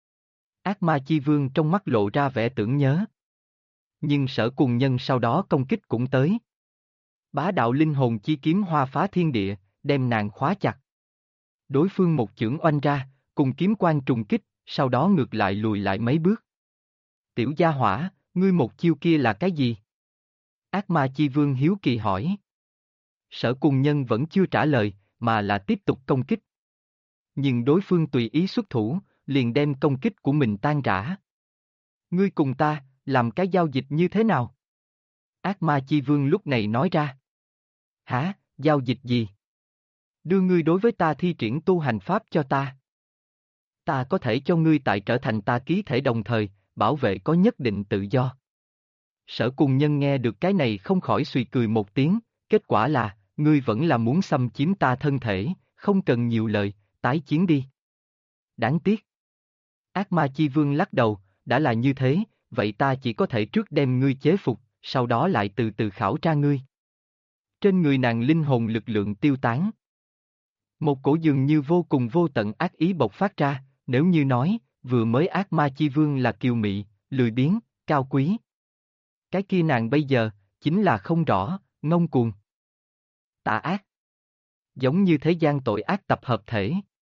Ác ma chi vương trong mắt lộ ra vẻ tưởng nhớ. Nhưng Sở Cùng Nhân sau đó công kích cũng tới. Bá đạo linh hồn chi kiếm hoa phá thiên địa, đem nàng khóa chặt. Đối phương một chưởng oanh ra, cùng kiếm quang trùng kích, sau đó ngược lại lùi lại mấy bước. Tiểu gia hỏa, ngươi một chiêu kia là cái gì? Ác ma chi vương hiếu kỳ hỏi. Sở Cùng Nhân vẫn chưa trả lời, mà là tiếp tục công kích. Nhưng đối phương tùy ý xuất thủ, liền đem công kích của mình tan rã. Ngươi cùng ta, làm cái giao dịch như thế nào? Ác ma chi vương lúc này nói ra. Hả, giao dịch gì? Đưa ngươi đối với ta thi triển tu hành pháp cho ta. Ta có thể cho ngươi tại trở thành ta ký thể đồng thời, bảo vệ có nhất định tự do. Sở Cùng Nhân nghe được cái này không khỏi suy cười một tiếng, kết quả là, ngươi vẫn là muốn xâm chiếm ta thân thể, không cần nhiều lời, tái chiến đi. Đáng tiếc. Ác ma chi vương lắc đầu, đã là như thế, vậy ta chỉ có thể trước đem ngươi chế phục, sau đó lại từ từ khảo tra ngươi. Trên người nàng linh hồn lực lượng tiêu tán. Một cổ dường như vô cùng vô tận ác ý bộc phát ra, nếu như nói, vừa mới ác ma chi vương là kiều mị, lười biếng, cao quý. Cái kia nàng bây giờ, chính là không rõ, ngông cuồng. Tà ác. Giống như thế gian tội ác tập hợp thể.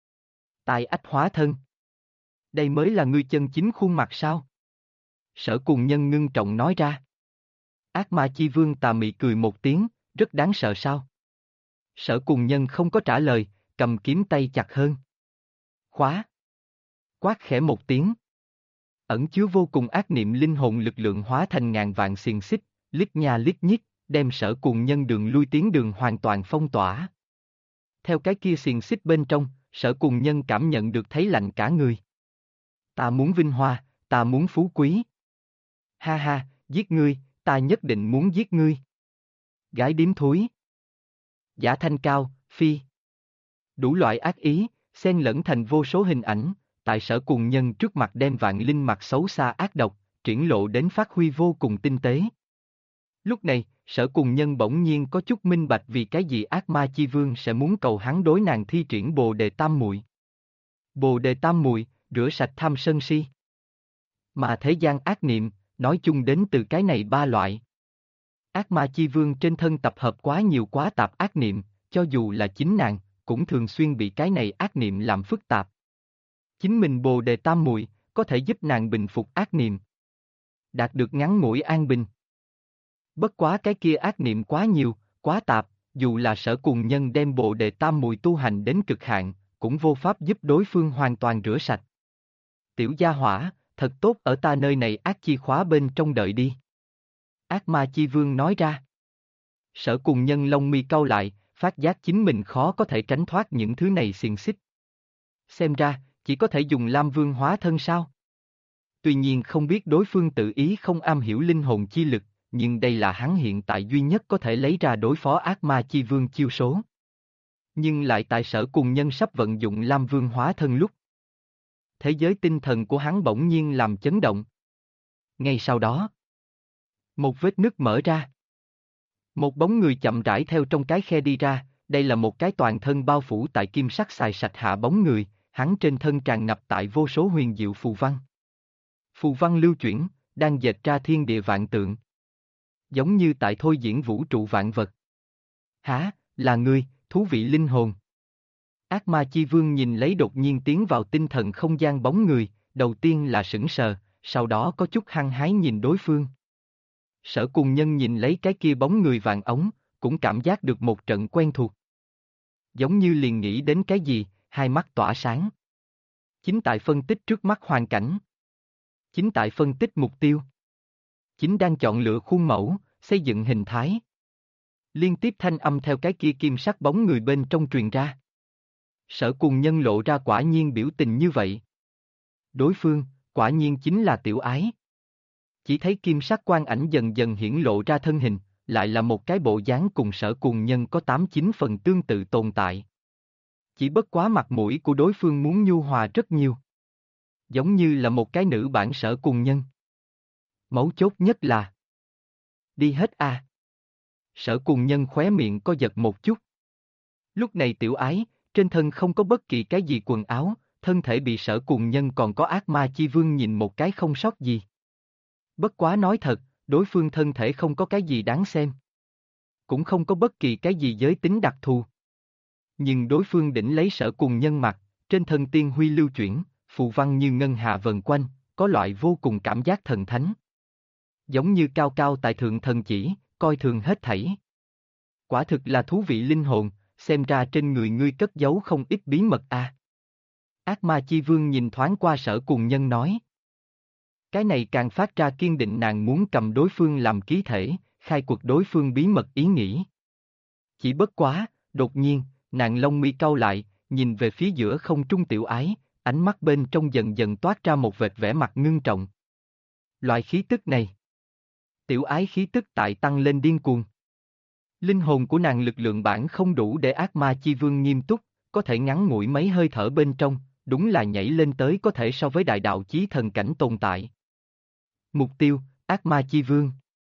Tai ách hóa thân. Đây mới là ngươi chân chính khuôn mặt sao? Sở Cùng Nhân ngưng trọng nói ra. Ác ma chi vương tà mị cười một tiếng, rất đáng sợ sao? Sở Cùng Nhân không có trả lời, cầm kiếm tay chặt hơn. Khóa. Quát khẽ một tiếng. Ẩn chứa vô cùng ác niệm linh hồn lực lượng hóa thành ngàn vạn xiềng xích, lít nha lít nhít, đem Sở Cùng Nhân đường lui tiến đường hoàn toàn phong tỏa. Theo cái kia xiềng xích bên trong, Sở Cùng Nhân cảm nhận được thấy lạnh cả người. Ta muốn vinh hoa, ta muốn phú quý. Ha ha, giết ngươi, ta nhất định muốn giết ngươi. Gái điếm thúi. Giả thanh cao, phi. Đủ loại ác ý, xen lẫn thành vô số hình ảnh, tại Sở Cùng Nhân trước mặt đem vạn linh mặt xấu xa ác độc, triển lộ đến phát huy vô cùng tinh tế. Lúc này, Sở Cùng Nhân bỗng nhiên có chút minh bạch vì cái gì ác ma chi vương sẽ muốn cầu hắn đối nàng thi triển Bồ Đề Tam Muội. Bồ Đề Tam Muội, rửa sạch tham sân si. Mà thế gian ác niệm, nói chung đến từ cái này ba loại. Ác ma chi vương trên thân tập hợp quá nhiều quá tạp ác niệm, cho dù là chính nàng, cũng thường xuyên bị cái này ác niệm làm phức tạp. Chính mình Bồ Đề Tam Muội, có thể giúp nàng bình phục ác niệm. Đạt được ngắn ngủi an bình. Bất quá cái kia ác niệm quá nhiều, quá tạp, dù là Sở Cùng Nhân đem Bồ Đề Tam Muội tu hành đến cực hạn, cũng vô pháp giúp đối phương hoàn toàn rửa sạch. Tiểu gia hỏa, thật tốt ở ta nơi này ác chi khóa bên trong đợi đi. Ác ma chi vương nói ra. Sở Cùng Nhân lông mi cau lại, phát giác chính mình khó có thể tránh thoát những thứ này xiềng xích. Xem ra, chỉ có thể dùng Lam Vương hóa thân sao? Tuy nhiên không biết đối phương tự ý không am hiểu linh hồn chi lực, nhưng đây là hắn hiện tại duy nhất có thể lấy ra đối phó ác ma chi vương chiêu số. Nhưng lại tại Sở Cùng Nhân sắp vận dụng Lam Vương hóa thân lúc. Thế giới tinh thần của hắn bỗng nhiên làm chấn động. Ngay sau đó, một vết nứt mở ra. Một bóng người chậm rãi theo trong cái khe đi ra, đây là một cái toàn thân bao phủ tại kim sắc xài sạch hạ bóng người, hắn trên thân tràn ngập tại vô số huyền diệu phù văn. Phù văn lưu chuyển, đang dệt ra thiên địa vạn tượng. Giống như tại thôi diễn vũ trụ vạn vật. Hả, là ngươi, thú vị linh hồn. Ác ma chi vương nhìn lấy đột nhiên tiến vào tinh thần không gian bóng người, đầu tiên là sững sờ, sau đó có chút hăng hái nhìn đối phương. Sở Cùng Nhân nhìn lấy cái kia bóng người vàng ống, cũng cảm giác được một trận quen thuộc. Giống như liền nghĩ đến cái gì, hai mắt tỏa sáng. Chính tại phân tích trước mắt hoàn cảnh. Chính tại phân tích mục tiêu. Chính đang chọn lựa khuôn mẫu, xây dựng hình thái. Liên tiếp thanh âm theo cái kia kim sắc bóng người bên trong truyền ra. Sở Cùng Nhân lộ ra quả nhiên biểu tình như vậy. Đối phương, quả nhiên chính là Tiểu Ái. Chỉ thấy kim sắc quan ảnh dần dần hiển lộ ra thân hình, lại là một cái bộ dáng cùng Sở Cùng Nhân có 8-9 phần tương tự tồn tại. Chỉ bất quá mặt mũi của đối phương muốn nhu hòa rất nhiều. Giống như là một cái nữ bản Sở Cùng Nhân. Mấu chốt nhất là đi hết a. Sở Cùng Nhân khóe miệng co giật một chút. Lúc này Tiểu Ái, trên thân không có bất kỳ cái gì quần áo, thân thể bị Sở Cùng Nhân còn có ác ma chi vương nhìn một cái không sót gì. Bất quá nói thật, đối phương thân thể không có cái gì đáng xem. Cũng không có bất kỳ cái gì giới tính đặc thù. Nhưng đối phương đỉnh lấy Sở Cùng Nhân mặt, trên thân tiên huy lưu chuyển, phù văn như ngân hà vần quanh, có loại vô cùng cảm giác thần thánh. Giống như cao cao tại thượng thần chỉ, coi thường hết thảy. Quả thực là thú vị linh hồn, xem ra trên người ngươi cất giấu không ít bí mật a. Ác ma chi vương nhìn thoáng qua Sở Cùng Nhân nói. Cái này càng phát ra kiên định nàng muốn cầm đối phương làm ký thể, khai cuộc đối phương bí mật ý nghĩ. Chỉ bất quá, đột nhiên, nàng lông mi cau lại, nhìn về phía giữa không trung Tiểu Ái, ánh mắt bên trong dần dần toát ra một vệt vẻ mặt ngưng trọng. Loại khí tức này. Tiểu Ái khí tức tại tăng lên điên cuồng. Linh hồn của nàng lực lượng bản không đủ để ác ma chi vương nghiêm túc, có thể ngắn ngủi mấy hơi thở bên trong, đúng là nhảy lên tới có thể so với đại đạo chí thần cảnh tồn tại. Mục tiêu, ác ma chi vương.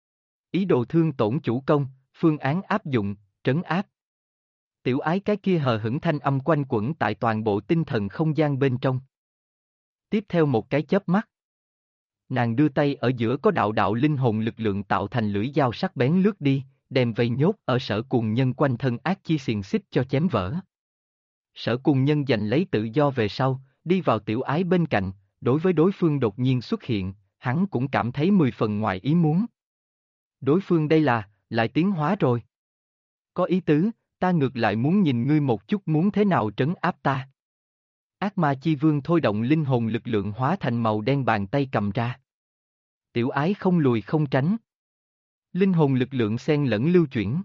Ý đồ thương tổn chủ công, phương án áp dụng, trấn áp. Tiểu Ái cái kia hờ hững thanh âm quanh quẩn tại toàn bộ tinh thần không gian bên trong. Tiếp theo một cái chớp mắt. Nàng đưa tay ở giữa có đạo đạo linh hồn lực lượng tạo thành lưỡi dao sắc bén lướt đi, đem vây nhốt ở Sở Cùng Nhân quanh thân ác chi xiềng xích cho chém vỡ. Sở Cùng Nhân giành lấy tự do về sau, đi vào Tiểu Ái bên cạnh, đối với đối phương đột nhiên xuất hiện, hắn cũng cảm thấy 10 phần ngoài ý muốn. Đối phương đây là, lại tiến hóa rồi. Có ý tứ, ta ngược lại muốn nhìn ngươi một chút muốn thế nào trấn áp ta. Ác ma chi vương thôi động linh hồn lực lượng hóa thành màu đen bàn tay cầm ra. Tiểu Ái không lùi không tránh. Linh hồn lực lượng xen lẫn lưu chuyển.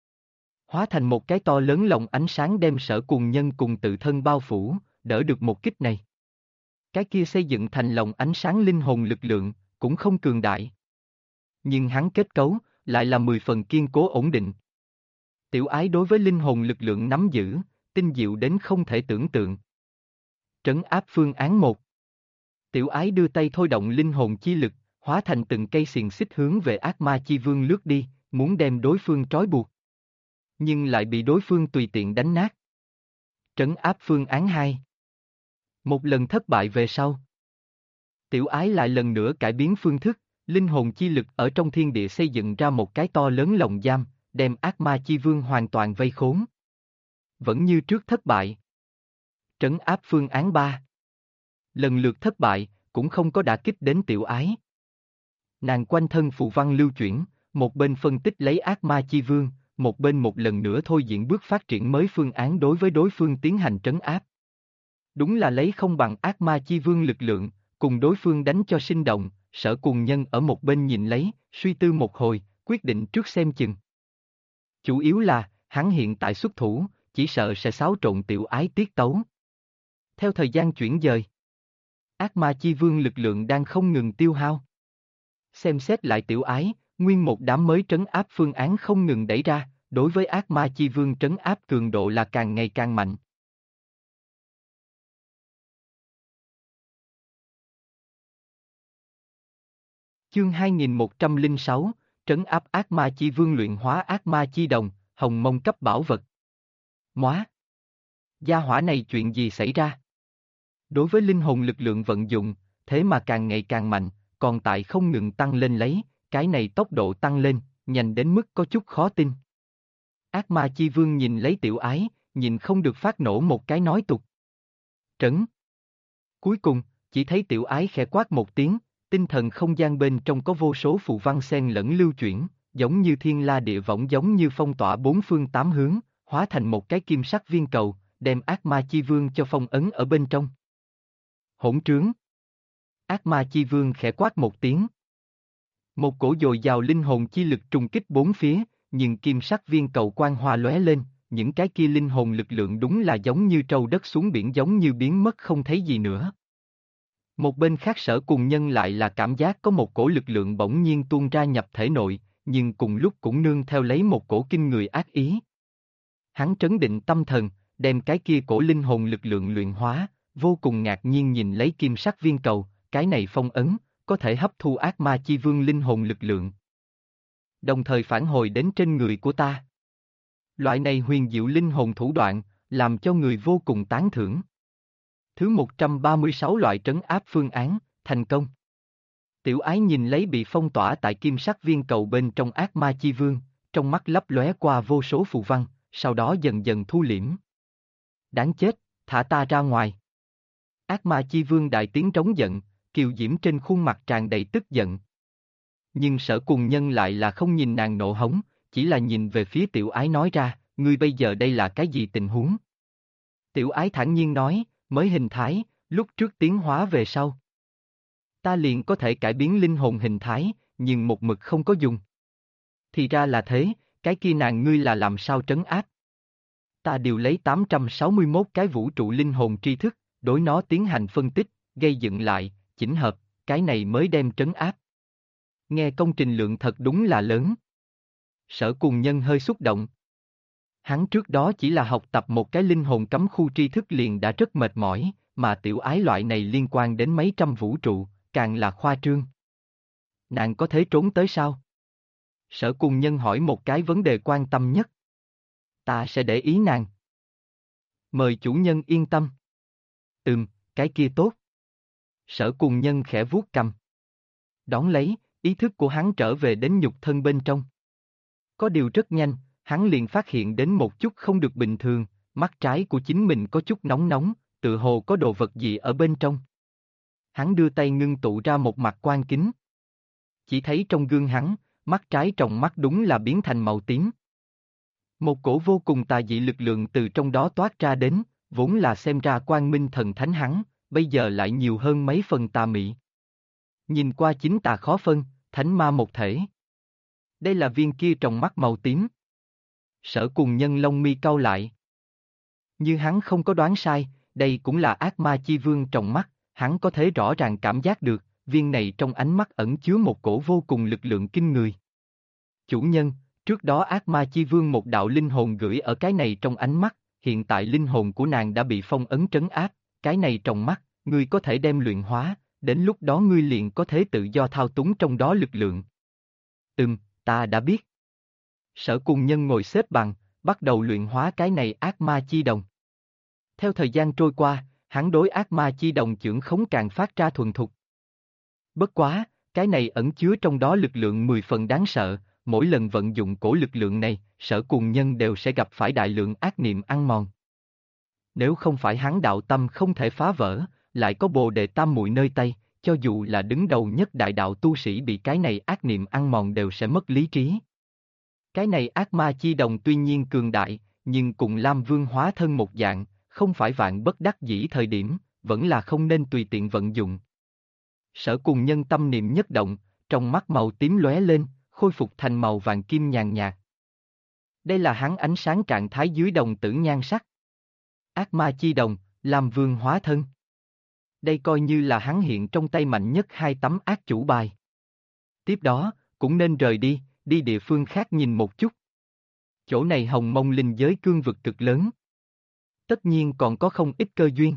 Hóa thành một cái to lớn lồng ánh sáng đem Sở Cùng Nhân cùng tự thân bao phủ, đỡ được một kích này. Cái kia xây dựng thành lồng ánh sáng linh hồn lực lượng, cũng không cường đại. Nhưng hắn kết cấu, lại là 10 phần kiên cố ổn định. Tiểu Ái đối với linh hồn lực lượng nắm giữ, tinh diệu đến không thể tưởng tượng. Trấn áp phương án 1. Tiểu Ái đưa tay thôi động linh hồn chi lực, hóa thành từng cây xiềng xích hướng về ác ma chi vương lướt đi, muốn đem đối phương trói buộc. Nhưng lại bị đối phương tùy tiện đánh nát. Trấn áp phương án 2. Một lần thất bại về sau. Tiểu Ái lại lần nữa cải biến phương thức, linh hồn chi lực ở trong thiên địa xây dựng ra một cái to lớn lồng giam, đem ác ma chi vương hoàn toàn vây khốn. Vẫn như trước thất bại. Trấn áp phương án 3. Lần lượt thất bại, cũng không có đả kích đến tiểu ái. Nàng quanh thân phù văn lưu chuyển, một bên phân tích lấy ác ma chi vương, một bên một lần nữa thôi diễn bước phát triển mới phương án đối với đối phương tiến hành trấn áp. Đúng là lấy không bằng ác ma chi vương lực lượng, cùng đối phương đánh cho sinh động, Sở Cùng Nhân ở một bên nhìn lấy, suy tư một hồi, quyết định trước xem chừng. Chủ yếu là, hắn hiện tại xuất thủ, chỉ sợ sẽ xáo trộn tiểu ái tiết tấu. Theo thời gian chuyển dời, ác ma chi vương lực lượng đang không ngừng tiêu hao. Xem xét lại tiểu ái, nguyên một đám mới trấn áp phương án không ngừng đẩy ra, đối với ác ma chi vương trấn áp cường độ là càng ngày càng mạnh. Chương 2106, trấn áp ác ma chi vương luyện hóa ác ma chi đồng, hồng mông cấp bảo vật. Móa! Gia hỏa này chuyện gì xảy ra? Đối với linh hồn lực lượng vận dụng, thế mà càng ngày càng mạnh, còn tại không ngừng tăng lên lấy, cái này tốc độ tăng lên, nhanh đến mức có chút khó tin. Ác ma chi vương nhìn lấy tiểu ái, nhìn không được phát nổ một cái nói tục. Trấn! Cuối cùng, chỉ thấy tiểu ái khẽ quát một tiếng, tinh thần không gian bên trong có vô số phù văn xen lẫn lưu chuyển, giống như thiên la địa võng, giống như phong tỏa bốn phương tám hướng, hóa thành một cái kim sắc viên cầu, đem ác ma chi vương cho phong ấn ở bên trong. Hỗn trướng! Ác ma chi vương khẽ quát một tiếng. Một cổ dồi dào linh hồn chi lực trùng kích bốn phía, nhưng kim sắc viên cầu quang hoa lóe lên, những cái kia linh hồn lực lượng đúng là giống như trâu đất xuống biển, giống như biến mất không thấy gì nữa. Một bên khác Sở Cùng Nhân lại là cảm giác có một cổ lực lượng bỗng nhiên tuôn ra nhập thể nội, nhưng cùng lúc cũng nương theo lấy một cổ kinh người ác ý. Hắn trấn định tâm thần, đem cái kia cổ linh hồn lực lượng luyện hóa, vô cùng ngạc nhiên nhìn lấy kim sắc viên cầu, cái này phong ấn, có thể hấp thu ác ma chi vương linh hồn lực lượng. Đồng thời phản hồi đến trên người của ta. Loại này huyền diệu linh hồn thủ đoạn, làm cho người vô cùng tán thưởng. Thứ 136 loại trấn áp phương án, thành công. Tiểu ái nhìn lấy bị phong tỏa tại kim sắc viên cầu bên trong ác ma chi vương, trong mắt lấp lóe qua vô số phù văn, sau đó dần dần thu liễm. Đáng chết, thả ta ra ngoài. Ác ma chi vương đại tiếng trống giận, kiều diễm trên khuôn mặt tràn đầy tức giận. Nhưng Sở Cùng Nhân lại là không nhìn nàng nộ hống, chỉ là nhìn về phía tiểu ái nói ra, ngươi bây giờ đây là cái gì tình huống? Tiểu ái thản nhiên nói, mới hình thái, lúc trước tiến hóa về sau. Ta liền có thể cải biến linh hồn hình thái, nhưng một mực không có dùng. Thì ra là thế, cái kia nàng ngươi là làm sao trấn áp? Ta điều lấy 861 cái vũ trụ linh hồn tri thức, đối nó tiến hành phân tích, gây dựng lại, chỉnh hợp, cái này mới đem trấn áp. Nghe công trình lượng thật đúng là lớn. Sở Cùng Nhân hơi xúc động. Hắn trước đó chỉ là học tập một cái linh hồn cấm khu tri thức liền đã rất mệt mỏi, mà tiểu ái loại này liên quan đến mấy trăm vũ trụ, càng là khoa trương. Nàng có thể trốn tới sao? Sở Cùng Nhân hỏi một cái vấn đề quan tâm nhất. Ta sẽ để ý nàng. Mời chủ nhân yên tâm. Cái kia tốt. Sở Cùng Nhân khẽ vuốt cầm. Đón lấy, ý thức của hắn trở về đến nhục thân bên trong. Có điều rất nhanh, hắn liền phát hiện đến một chút không được bình thường, mắt trái của chính mình có chút nóng nóng, tự hồ có đồ vật gì ở bên trong. Hắn đưa tay ngưng tụ ra một mặt quan kính. Chỉ thấy trong gương hắn, mắt trái trong mắt đúng là biến thành màu tím. Một cổ vô cùng tà dị lực lượng từ trong đó toát ra đến, vốn là xem ra quang minh thần thánh hắn, bây giờ lại nhiều hơn mấy phần tà mị. Nhìn qua chính tà khó phân, thánh ma một thể. Đây là viên kia trong mắt màu tím. Sở Cùng Nhân lông mi cau lại. Như hắn không có đoán sai, đây cũng là ác ma chi vương trong mắt, hắn có thể rõ ràng cảm giác được, viên này trong ánh mắt ẩn chứa một cổ vô cùng lực lượng kinh người. Chủ nhân, trước đó ác ma chi vương một đạo linh hồn gửi ở cái này trong ánh mắt, hiện tại linh hồn của nàng đã bị phong ấn trấn áp, cái này trong mắt, ngươi có thể đem luyện hóa, đến lúc đó ngươi liền có thể tự do thao túng trong đó lực lượng. Ta đã biết. Sở Cùng Nhân ngồi xếp bằng, bắt đầu luyện hóa cái này ác ma chi đồng. Theo thời gian trôi qua, hắn đối ác ma chi đồng chưởng khống càng phát ra thuần thục. Bất quá, cái này ẩn chứa trong đó lực lượng 10 phần đáng sợ, mỗi lần vận dụng cổ lực lượng này, Sở Cùng Nhân đều sẽ gặp phải đại lượng ác niệm ăn mòn. Nếu không phải hắn đạo tâm không thể phá vỡ, lại có Bồ Đề Tam Muội nơi tay, cho dù là đứng đầu nhất đại đạo tu sĩ bị cái này ác niệm ăn mòn đều sẽ mất lý trí. Cái này ác ma chi đồng tuy nhiên cường đại, nhưng cùng Lam Vương hóa thân một dạng, không phải vạn bất đắc dĩ thời điểm, vẫn là không nên tùy tiện vận dụng. Sở Cùng Nhân tâm niệm nhất động, trong mắt màu tím lóe lên, khôi phục thành màu vàng kim nhàn nhạt. Đây là hắn ánh sáng trạng thái dưới đồng tử nhan sắc. Ác ma chi đồng, Lam Vương hóa thân. Đây coi như là hắn hiện trong tay mạnh nhất hai tấm ác chủ bài. Tiếp đó, cũng nên rời đi, đi địa phương khác nhìn một chút. Chỗ này hồng mông linh giới cương vực cực lớn. Tất nhiên còn có không ít cơ duyên.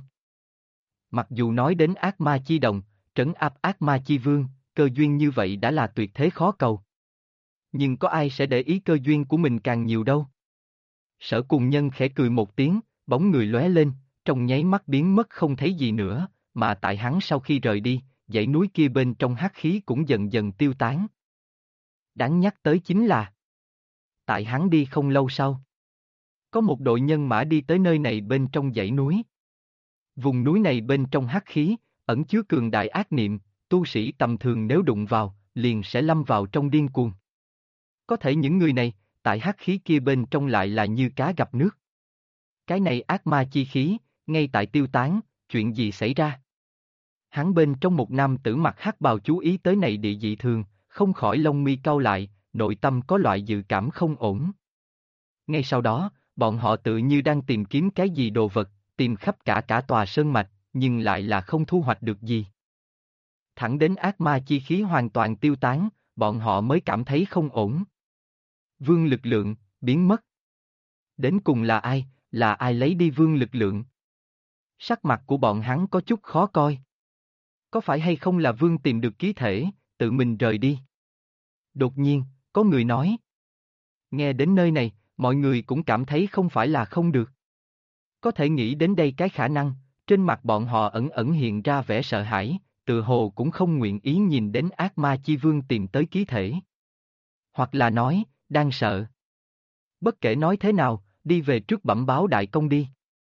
Mặc dù nói đến ác ma chi đồng, trấn áp ác ma chi vương, cơ duyên như vậy đã là tuyệt thế khó cầu. Nhưng có ai sẽ để ý cơ duyên của mình càng nhiều đâu. Sở Cùng Nhân khẽ cười một tiếng, bóng người lóe lên, trong nháy mắt biến mất không thấy gì nữa, mà tại hắn sau khi rời đi, dãy núi kia bên trong hắc khí cũng dần dần tiêu tán. Đáng nhắc tới chính là, tại hắn đi không lâu sau, có một đội nhân mã đi tới nơi này bên trong dãy núi. Vùng núi này bên trong hắc khí, ẩn chứa cường đại ác niệm, tu sĩ tầm thường nếu đụng vào, liền sẽ lâm vào trong điên cuồng. Có thể những người này, tại hắc khí kia bên trong lại là như cá gặp nước. Cái này ác ma chi khí, ngay tại tiêu tán, chuyện gì xảy ra? Hắn bên trong một nam tử mặc hắc bào chú ý tới này địa dị thường, không khỏi lông mi cau lại, nội tâm có loại dự cảm không ổn. Ngay sau đó, bọn họ tự như đang tìm kiếm cái gì đồ vật, tìm khắp cả tòa sơn mạch, nhưng lại là không thu hoạch được gì. Thẳng đến ác ma chi khí hoàn toàn tiêu tán, bọn họ mới cảm thấy không ổn. Vương lực lượng, biến mất. Đến cùng là ai lấy đi vương lực lượng? Sắc mặt của bọn hắn có chút khó coi. Có phải hay không là vương tìm được ký thể, tự mình rời đi? Đột nhiên, có người nói. Nghe đến nơi này, mọi người cũng cảm thấy không phải là không được. Có thể nghĩ đến đây cái khả năng, trên mặt bọn họ ẩn ẩn hiện ra vẻ sợ hãi, tự hồ cũng không nguyện ý nhìn đến ác ma chi vương tìm tới ký thể. Hoặc là nói, đang sợ. Bất kể nói thế nào, đi về trước bẩm báo đại công đi.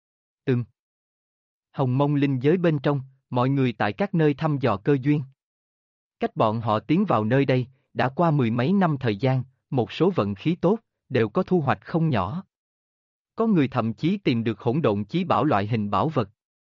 Hồng mông linh giới bên trong, mọi người tại các nơi thăm dò cơ duyên. Cách bọn họ tiến vào nơi đây, đã qua mười mấy năm thời gian, một số vận khí tốt, đều có thu hoạch không nhỏ. Có người thậm chí tìm được hỗn độn chí bảo loại hình bảo vật.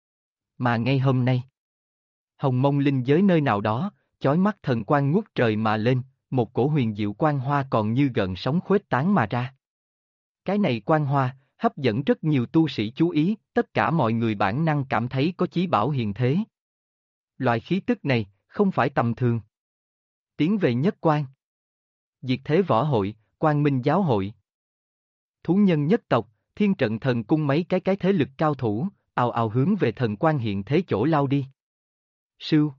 Mà ngay hôm nay, hồng mông linh giới nơi nào đó, chói mắt thần quang ngút trời mà lên, một cổ huyền diệu quang hoa còn như gợn sóng khuếch tán mà ra. Cái này quang hoa, hấp dẫn rất nhiều tu sĩ chú ý, tất cả mọi người bản năng cảm thấy có chí bảo hiện thế. Loại khí tức này, không phải tầm thường. Tiến về nhất quan. Diệt thế võ hội, Quang Minh giáo hội. Thú nhân nhất tộc, Thiên trận thần cung mấy cái thế lực cao thủ, ào ào hướng về thần quan hiện thế chỗ lao đi. Sưu.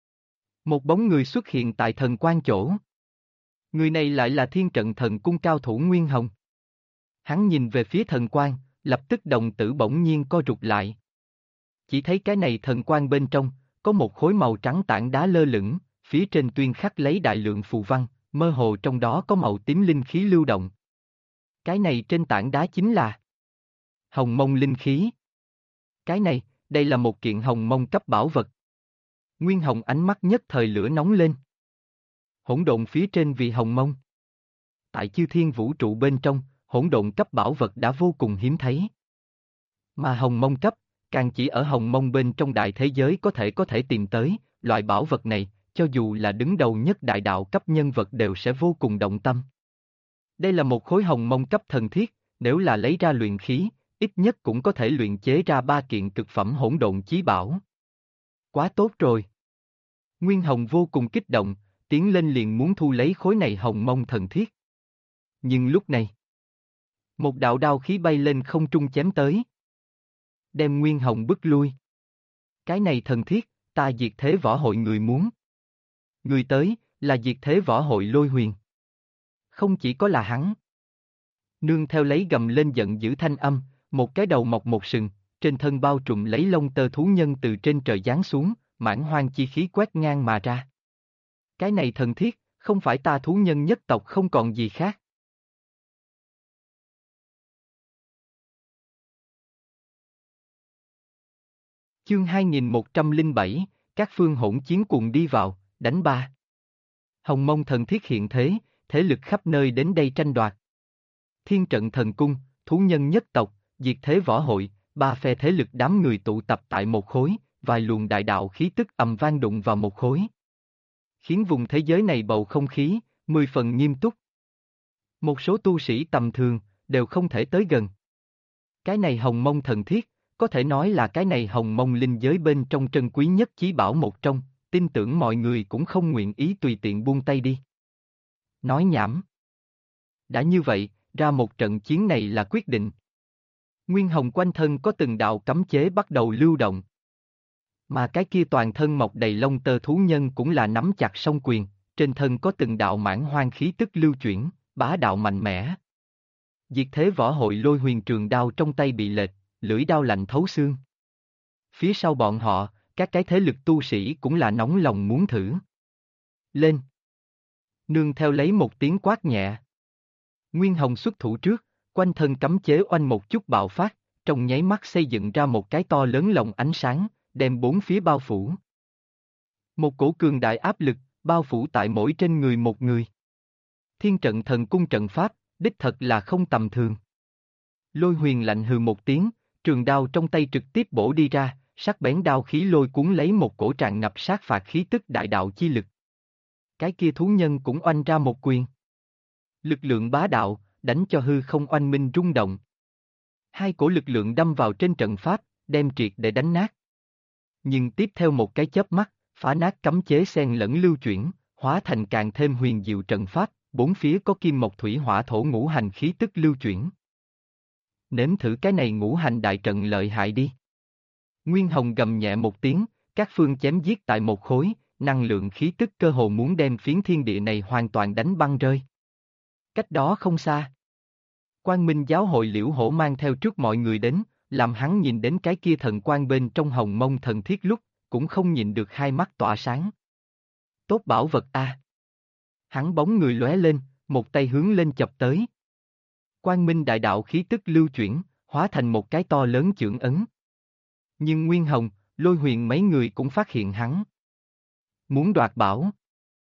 Một bóng người xuất hiện tại thần quan chỗ. Người này lại là thiên trận thần cung cao thủ Nguyên Hồng. Hắn nhìn về phía thần quan, lập tức đồng tử bỗng nhiên co rụt lại. Chỉ thấy cái này thần quan bên trong, có một khối màu trắng tảng đá lơ lửng, phía trên tuyên khắc lấy đại lượng phù văn, mơ hồ trong đó có màu tím linh khí lưu động. Cái này trên tảng đá chính là hồng mông linh khí. Cái này, đây là một kiện hồng mông cấp bảo vật. Nguyên Hồng ánh mắt nhất thời lửa nóng lên. Hỗn độn phía trên vì hồng mông. Tại chư thiên vũ trụ bên trong, hỗn độn cấp bảo vật đã vô cùng hiếm thấy. Mà hồng mông cấp, càng chỉ ở hồng mông bên trong đại thế giới có thể tìm tới, loại bảo vật này, cho dù là đứng đầu nhất đại đạo cấp nhân vật đều sẽ vô cùng động tâm. Đây là một khối hồng mông cấp thần thiết, nếu là lấy ra luyện khí, ít nhất cũng có thể luyện chế ra 3 kiện cực phẩm hỗn độn chí bảo. Quá tốt rồi. Nguyên Hồng vô cùng kích động, tiến lên liền muốn thu lấy khối này hồng mông thần thiết. Nhưng lúc này, một đạo đao khí bay lên không trung chém tới. Đem Nguyên Hồng bức lui. Cái này thần thiết, ta diệt thế võ hội người muốn. Người tới, là diệt thế võ hội Lôi Huyền. Không chỉ có là hắn. Nương theo lấy gầm lên giận dữ thanh âm, một cái đầu mọc một sừng, trên thân bao trùm lấy lông tơ thú nhân từ trên trời giáng xuống, mãn hoang chi khí quét ngang mà ra. Cái này thần thiết, không phải ta thú nhân nhất tộc không còn gì khác. Chương 2107, Các phương hỗn chiến cùng đi vào, đánh ba. Hồng Mông thần thiết hiện thế, thế lực khắp nơi đến đây tranh đoạt. Thiên trận thần cung, thú nhân nhất tộc, diệt thế võ hội, ba phe thế lực đám người tụ tập tại một khối, vài luồng đại đạo khí tức ầm vang đụng vào một khối. Khiến vùng thế giới này bầu không khí, 10 phần nghiêm túc. Một số tu sĩ tầm thường, đều không thể tới gần. Cái này Hồng Mông thần thiết, có thể nói là cái này Hồng Mông linh giới bên trong trân quý nhất chí bảo một trong, tin tưởng mọi người cũng không nguyện ý tùy tiện buông tay đi. Nói nhảm. Đã như vậy, ra một trận chiến này là quyết định. Nguyên Hồng quanh thân có từng đạo cấm chế bắt đầu lưu động. Mà cái kia toàn thân mọc đầy lông tơ thú nhân cũng là nắm chặt song quyền, trên thân có từng đạo mãn hoang khí tức lưu chuyển, bá đạo mạnh mẽ. Diệt thế võ hội Lôi Huyền trường đao trong tay bị lệch, lưỡi đao lạnh thấu xương. Phía sau bọn họ, các cái thế lực tu sĩ cũng là nóng lòng muốn thử. Lên! Nương theo lấy một tiếng quát nhẹ. Nguyên Hồng xuất thủ trước, quanh thân cấm chế oanh một chút bạo phát, trong nháy mắt xây dựng ra một cái to lớn lồng ánh sáng, đem bốn phía bao phủ. Một cổ cường đại áp lực, bao phủ tại mỗi trên người một người. Thiên trận thần cung trận pháp, đích thật là không tầm thường. Lôi Huyền lạnh hừ một tiếng, trường đao trong tay trực tiếp bổ đi ra, sắc bén đao khí lôi cuốn lấy một cổ tràn ngập sát phạt khí tức đại đạo chi lực. Cái kia thú nhân cũng oanh ra một quyền. Lực lượng bá đạo, đánh cho hư không oanh minh rung động. Hai cổ lực lượng đâm vào trên trận pháp, đem triệt để đánh nát. Nhưng tiếp theo một cái chớp mắt, phá nát cấm chế xen lẫn lưu chuyển, hóa thành càng thêm huyền diệu trận pháp, bốn phía có kim mộc thủy hỏa thổ ngũ hành khí tức lưu chuyển. Nếm thử cái này ngũ hành đại trận lợi hại đi. Nguyên Hồng gầm nhẹ một tiếng, các phương chém giết tại một khối, năng lượng khí tức cơ hồ muốn đem phiến thiên địa này hoàn toàn đánh băng rơi. Cách đó không xa. Quang Minh giáo hội Liễu Hổ mang theo trước mọi người đến, làm hắn nhìn đến cái kia thần quang bên trong Hồng Mông thần thiết lúc, cũng không nhìn được hai mắt tỏa sáng. Tốt bảo vật a! Hắn bóng người lóe lên, một tay hướng lên chập tới. Quang Minh đại đạo khí tức lưu chuyển, hóa thành một cái to lớn chưởng ấn. Nhưng Nguyên Hồng, Lôi Huyền mấy người cũng phát hiện hắn. Muốn đoạt bảo.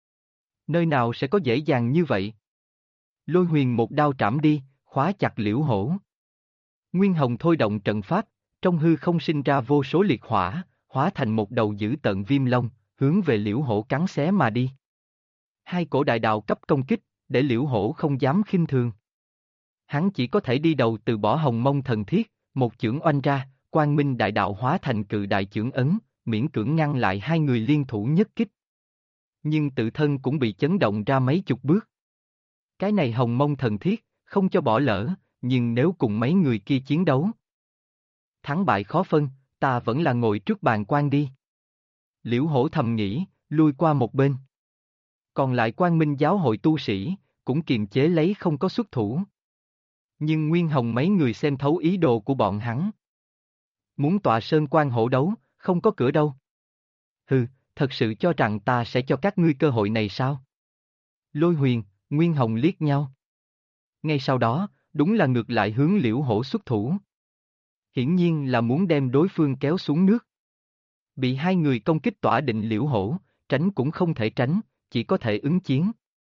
Nơi nào sẽ có dễ dàng như vậy? Lôi Huyền một đao trảm đi, khóa chặt Liễu Hổ. Nguyên Hồng thôi động trận pháp, trong hư không sinh ra vô số liệt hỏa, hóa thành một đầu dữ tợn viêm long, hướng về Liễu Hổ cắn xé mà đi. Hai cổ đại đạo cấp công kích, để Liễu Hổ không dám khinh thường. Hắn chỉ có thể đi đầu từ bỏ Hồng Mông thần thiết, một chưởng oanh ra, Quang Minh đại đạo hóa thành cự đại chưởng ấn, miễn cưỡng ngăn lại hai người liên thủ nhất kích. Nhưng tự thân cũng bị chấn động ra mấy chục bước. Cái này Hồng Mông thần thiết, không cho bỏ lỡ, nhưng nếu cùng mấy người kia chiến đấu. Thắng bại khó phân, ta vẫn là ngồi trước bàn quan đi. Liễu Hổ thầm nghĩ, lui qua một bên. Còn lại Quang Minh giáo hội tu sĩ, cũng kiềm chế lấy không có xuất thủ. Nhưng Nguyên Hồng mấy người xem thấu ý đồ của bọn hắn. Muốn tọa sơn quan hổ đấu, không có cửa đâu. Hừ, thật sự cho rằng ta sẽ cho các ngươi cơ hội này sao? Lôi Huyền, Nguyên Hồng liếc nhau. Ngay sau đó, đúng là ngược lại hướng Liễu Hổ xuất thủ. Hiển nhiên là muốn đem đối phương kéo xuống nước. Bị hai người công kích tỏa định Liễu Hổ, tránh cũng không thể tránh, chỉ có thể ứng chiến.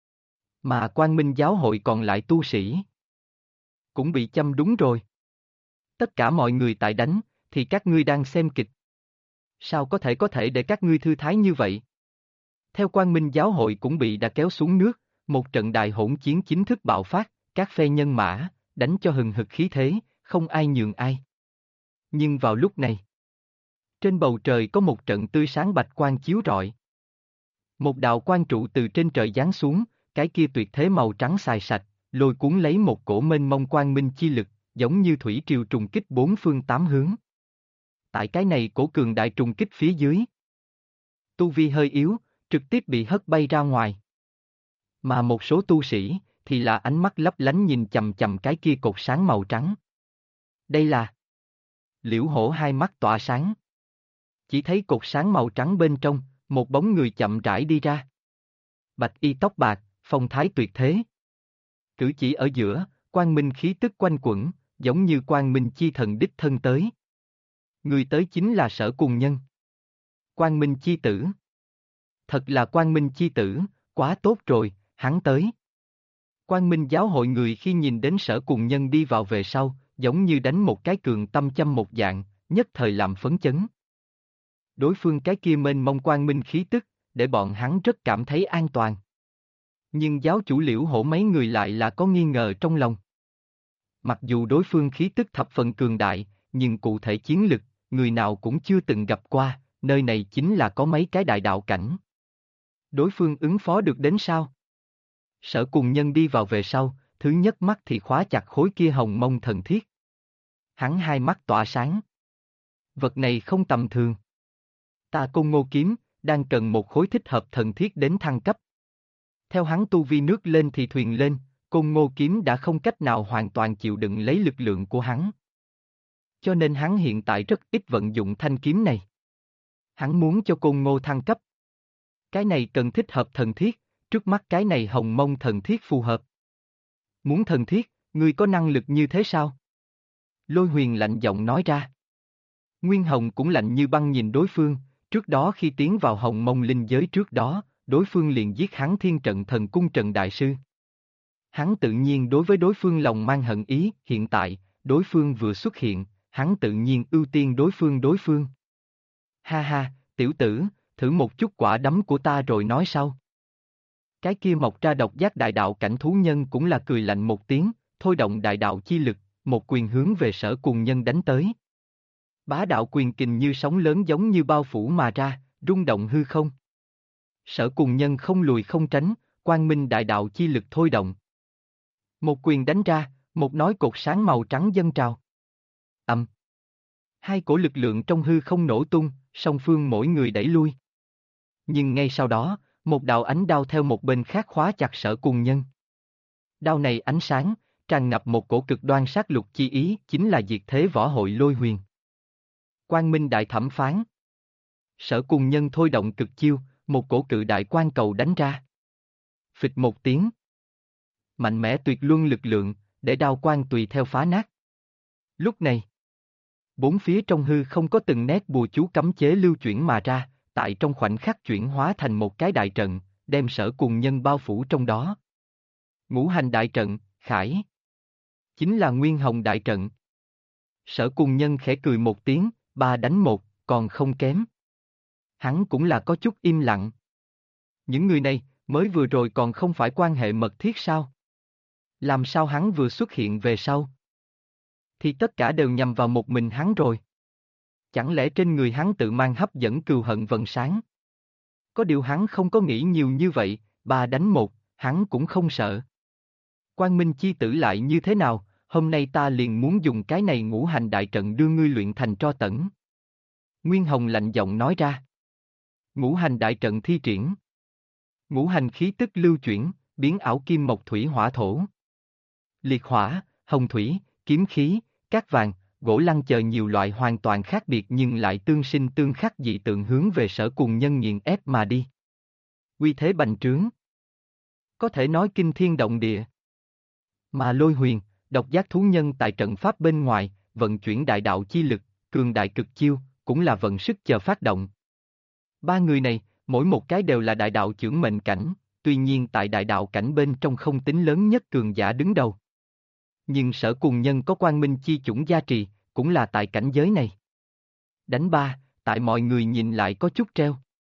Mà Quang Minh giáo hội còn lại tu sĩ cũng bị châm đúng rồi. Tất cả mọi người tại đánh, thì các ngươi đang xem kịch. Sao có thể để các ngươi thư thái như vậy? Theo Quang Minh giáo hội cũng bị đã kéo xuống nước, một trận đại hỗn chiến chính thức bạo phát, các phe nhân mã, đánh cho hừng hực khí thế, không ai nhường ai. Nhưng vào lúc này, trên bầu trời có một trận tươi sáng bạch quang chiếu rọi. Một đạo quang trụ từ trên trời giáng xuống, cái kia tuyệt thế màu trắng xài sạch, lôi cuốn lấy một cổ mênh mông quang minh chi lực, giống như thủy triều trùng kích bốn phương tám hướng. Tại cái này cổ cường đại trùng kích phía dưới, tu vi hơi yếu, trực tiếp bị hất bay ra ngoài. Mà một số tu sĩ, thì là ánh mắt lấp lánh nhìn chằm chằm cái kia cột sáng màu trắng. Đây là... Liễu Hổ hai mắt tỏa sáng. Chỉ thấy cột sáng màu trắng bên trong, một bóng người chậm rãi đi ra. Bạch y tóc bạc, phong thái tuyệt thế. Cử chỉ ở giữa, quang minh khí tức quanh quẩn, giống như quang minh chi thần đích thân tới. Người tới chính là Sở Cùng Nhân. Quang Minh chi tử. Thật là Quang Minh chi tử, quá tốt rồi, hắn tới. Quang Minh giáo hội người khi nhìn đến Sở Cùng Nhân đi vào về sau, giống như đánh một cái cường tâm châm một dạng, nhất thời làm phấn chấn. Đối phương cái kia mênh mông quang minh khí tức, để bọn hắn rất cảm thấy an toàn. Nhưng giáo chủ Liễu Hổ mấy người lại là có nghi ngờ trong lòng. Mặc dù đối phương khí tức thập phần cường đại, nhưng cụ thể chiến lực, người nào cũng chưa từng gặp qua, nơi này chính là có mấy cái đại đạo cảnh. Đối phương ứng phó được đến sao? Sở Cùng Nhân đi vào về sau, thứ nhất mắt thì khóa chặt khối kia hồng mông thần thiết. Hắn hai mắt tỏa sáng. Vật này không tầm thường. Ta Côn Ngô kiếm, đang cần một khối thích hợp thần thiết đến thăng cấp. Theo hắn tu vi nước lên thì thuyền lên, Côn Ngô kiếm đã không cách nào hoàn toàn chịu đựng lấy lực lượng của hắn. Cho nên hắn hiện tại rất ít vận dụng thanh kiếm này. Hắn muốn cho Côn Ngô thăng cấp. Cái này cần thích hợp thần thiết, trước mắt cái này hồng mông thần thiết phù hợp. Muốn thần thiết, ngươi có năng lực như thế sao? Lôi Huyền lạnh giọng nói ra. Nguyên Hồng cũng lạnh như băng nhìn đối phương, trước đó khi tiến vào hồng mông linh giới trước đó, đối phương liền giết hắn Thiên Trận Thần Cung Trần Đại Sư. Hắn tự nhiên đối với đối phương lòng mang hận ý, hiện tại, đối phương vừa xuất hiện, hắn tự nhiên ưu tiên đối phương. Ha ha, tiểu tử, thử một chút quả đấm của ta rồi nói sau. Cái kia mọc ra độc giác đại đạo cảnh thú nhân cũng là cười lạnh một tiếng, thôi động đại đạo chi lực, một quyền hướng về Sở Cùng Nhân đánh tới. Bá đạo quyền kình như sóng lớn giống như bao phủ mà ra, rung động hư không. Sở Cùng Nhân không lùi không tránh, quang minh đại đạo chi lực thôi động. Một quyền đánh ra, một nói cột sáng màu trắng dâng trào. Ầm. Hai cổ lực lượng trong hư không nổ tung, song phương mỗi người đẩy lui. Nhưng ngay sau đó, một đạo ánh đao theo một bên khác khóa chặt Sở Cùng Nhân. Đao này ánh sáng, tràn ngập một cổ cực đoan sát lục chi ý, chính là diệt thế võ hội Lôi Huyền. Quang Minh đại thẩm phán. Sở Cùng Nhân thôi động cực chiêu, một cổ cự đại quan cầu đánh ra. Phịch một tiếng. Mạnh mẽ tuyệt luân lực lượng, để đao quan tùy theo phá nát. Lúc này, bốn phía trong hư không có từng nét bùa chú cấm chế lưu chuyển mà ra, tại trong khoảnh khắc chuyển hóa thành một cái đại trận, đem Sở Cùng Nhân bao phủ trong đó. Ngũ hành đại trận, khải. Chính là Nguyên Hồng đại trận. Sở Cùng Nhân khẽ cười một tiếng, 3 đánh 1, còn không kém. Hắn cũng là có chút im lặng. Những người này, mới vừa rồi còn không phải quan hệ mật thiết sao? Làm sao hắn vừa xuất hiện về sau? Thì tất cả đều nhằm vào một mình hắn rồi. Chẳng lẽ trên người hắn tự mang hấp dẫn cừu hận vầng sáng? Có điều hắn không có nghĩ nhiều như vậy, 3 đánh 1, hắn cũng không sợ. Quang Minh chi tử lại như thế nào, hôm nay ta liền muốn dùng cái này ngũ hành đại trận đưa ngươi luyện thành tro tẫn. Nguyên Hồng lạnh giọng nói ra. Ngũ hành đại trận thi triển. Ngũ hành khí tức lưu chuyển, biến ảo kim mộc thủy hỏa thổ. Liệt hỏa, hồng thủy, kiếm khí, cát vàng, gỗ lăng chờ nhiều loại hoàn toàn khác biệt nhưng lại tương sinh tương khắc dị tượng hướng về Sở Cùng Nhân nghiền ép mà đi. Uy thế bành trướng. Có thể nói kinh thiên động địa. Mà Lôi Huyền, độc giác thú nhân tại trận pháp bên ngoài, vận chuyển đại đạo chi lực, cường đại cực chiêu, cũng là vận sức chờ phát động. Ba người này, mỗi một cái đều là đại đạo chưởng mệnh cảnh, tuy nhiên tại đại đạo cảnh bên trong không tính lớn nhất cường giả đứng đầu. Nhưng Sở Cùng Nhân có quang minh chi chủng gia trì, cũng là tại cảnh giới này. Đánh ba, tại mọi người nhìn lại có chút treo.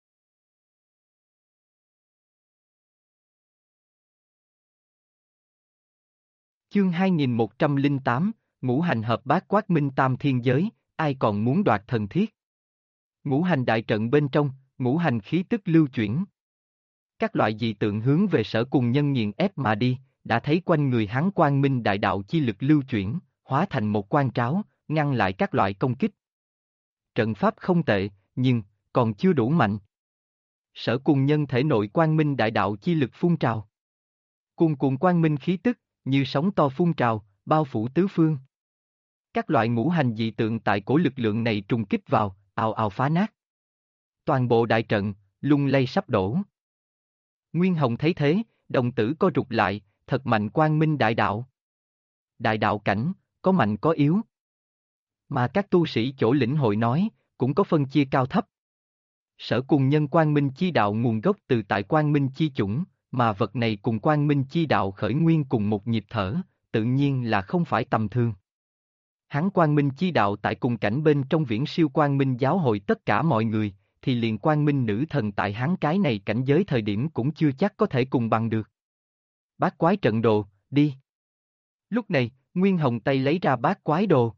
Chương 2108, Ngũ hành hợp bát quát minh tam thiên giới, ai còn muốn đoạt thần thiết? Ngũ hành đại trận bên trong, ngũ hành khí tức lưu chuyển. Các loại dị tượng hướng về Sở Cùng Nhân nghiền ép mà đi, đã thấy quanh người hắn quang minh đại đạo chi lực lưu chuyển, hóa thành một quan tráo, ngăn lại các loại công kích. Trận pháp không tệ, nhưng còn chưa đủ mạnh. Sở Cùng Nhân thể nội quang minh đại đạo chi lực phun trào. Cuồn cuộn quang minh khí tức, như sóng to phun trào, bao phủ tứ phương. Các loại ngũ hành dị tượng tại cổ lực lượng này trùng kích vào, ào ào phá nát. Toàn bộ đại trận, lung lay sắp đổ. Nguyên Hồng thấy thế, đồng tử co rụt lại, thật mạnh quang minh đại đạo. Đại đạo cảnh, có mạnh có yếu. Mà các tu sĩ chỗ lĩnh hội nói, cũng có phân chia cao thấp. Sở cùng nhân quang minh chi đạo nguồn gốc từ tại quang minh chi chủng, mà vật này cùng quang minh chi đạo khởi nguyên cùng một nhịp thở, tự nhiên là không phải tầm thường. Hắn quang minh chi đạo tại cùng cảnh bên trong viễn siêu quang minh giáo hội tất cả mọi người, thì liền quang minh nữ thần tại hắn cái này cảnh giới thời điểm cũng chưa chắc có thể cùng bằng được. Bát quái trận đồ, đi. Lúc này, Nguyên Hồng tay lấy ra bát quái đồ.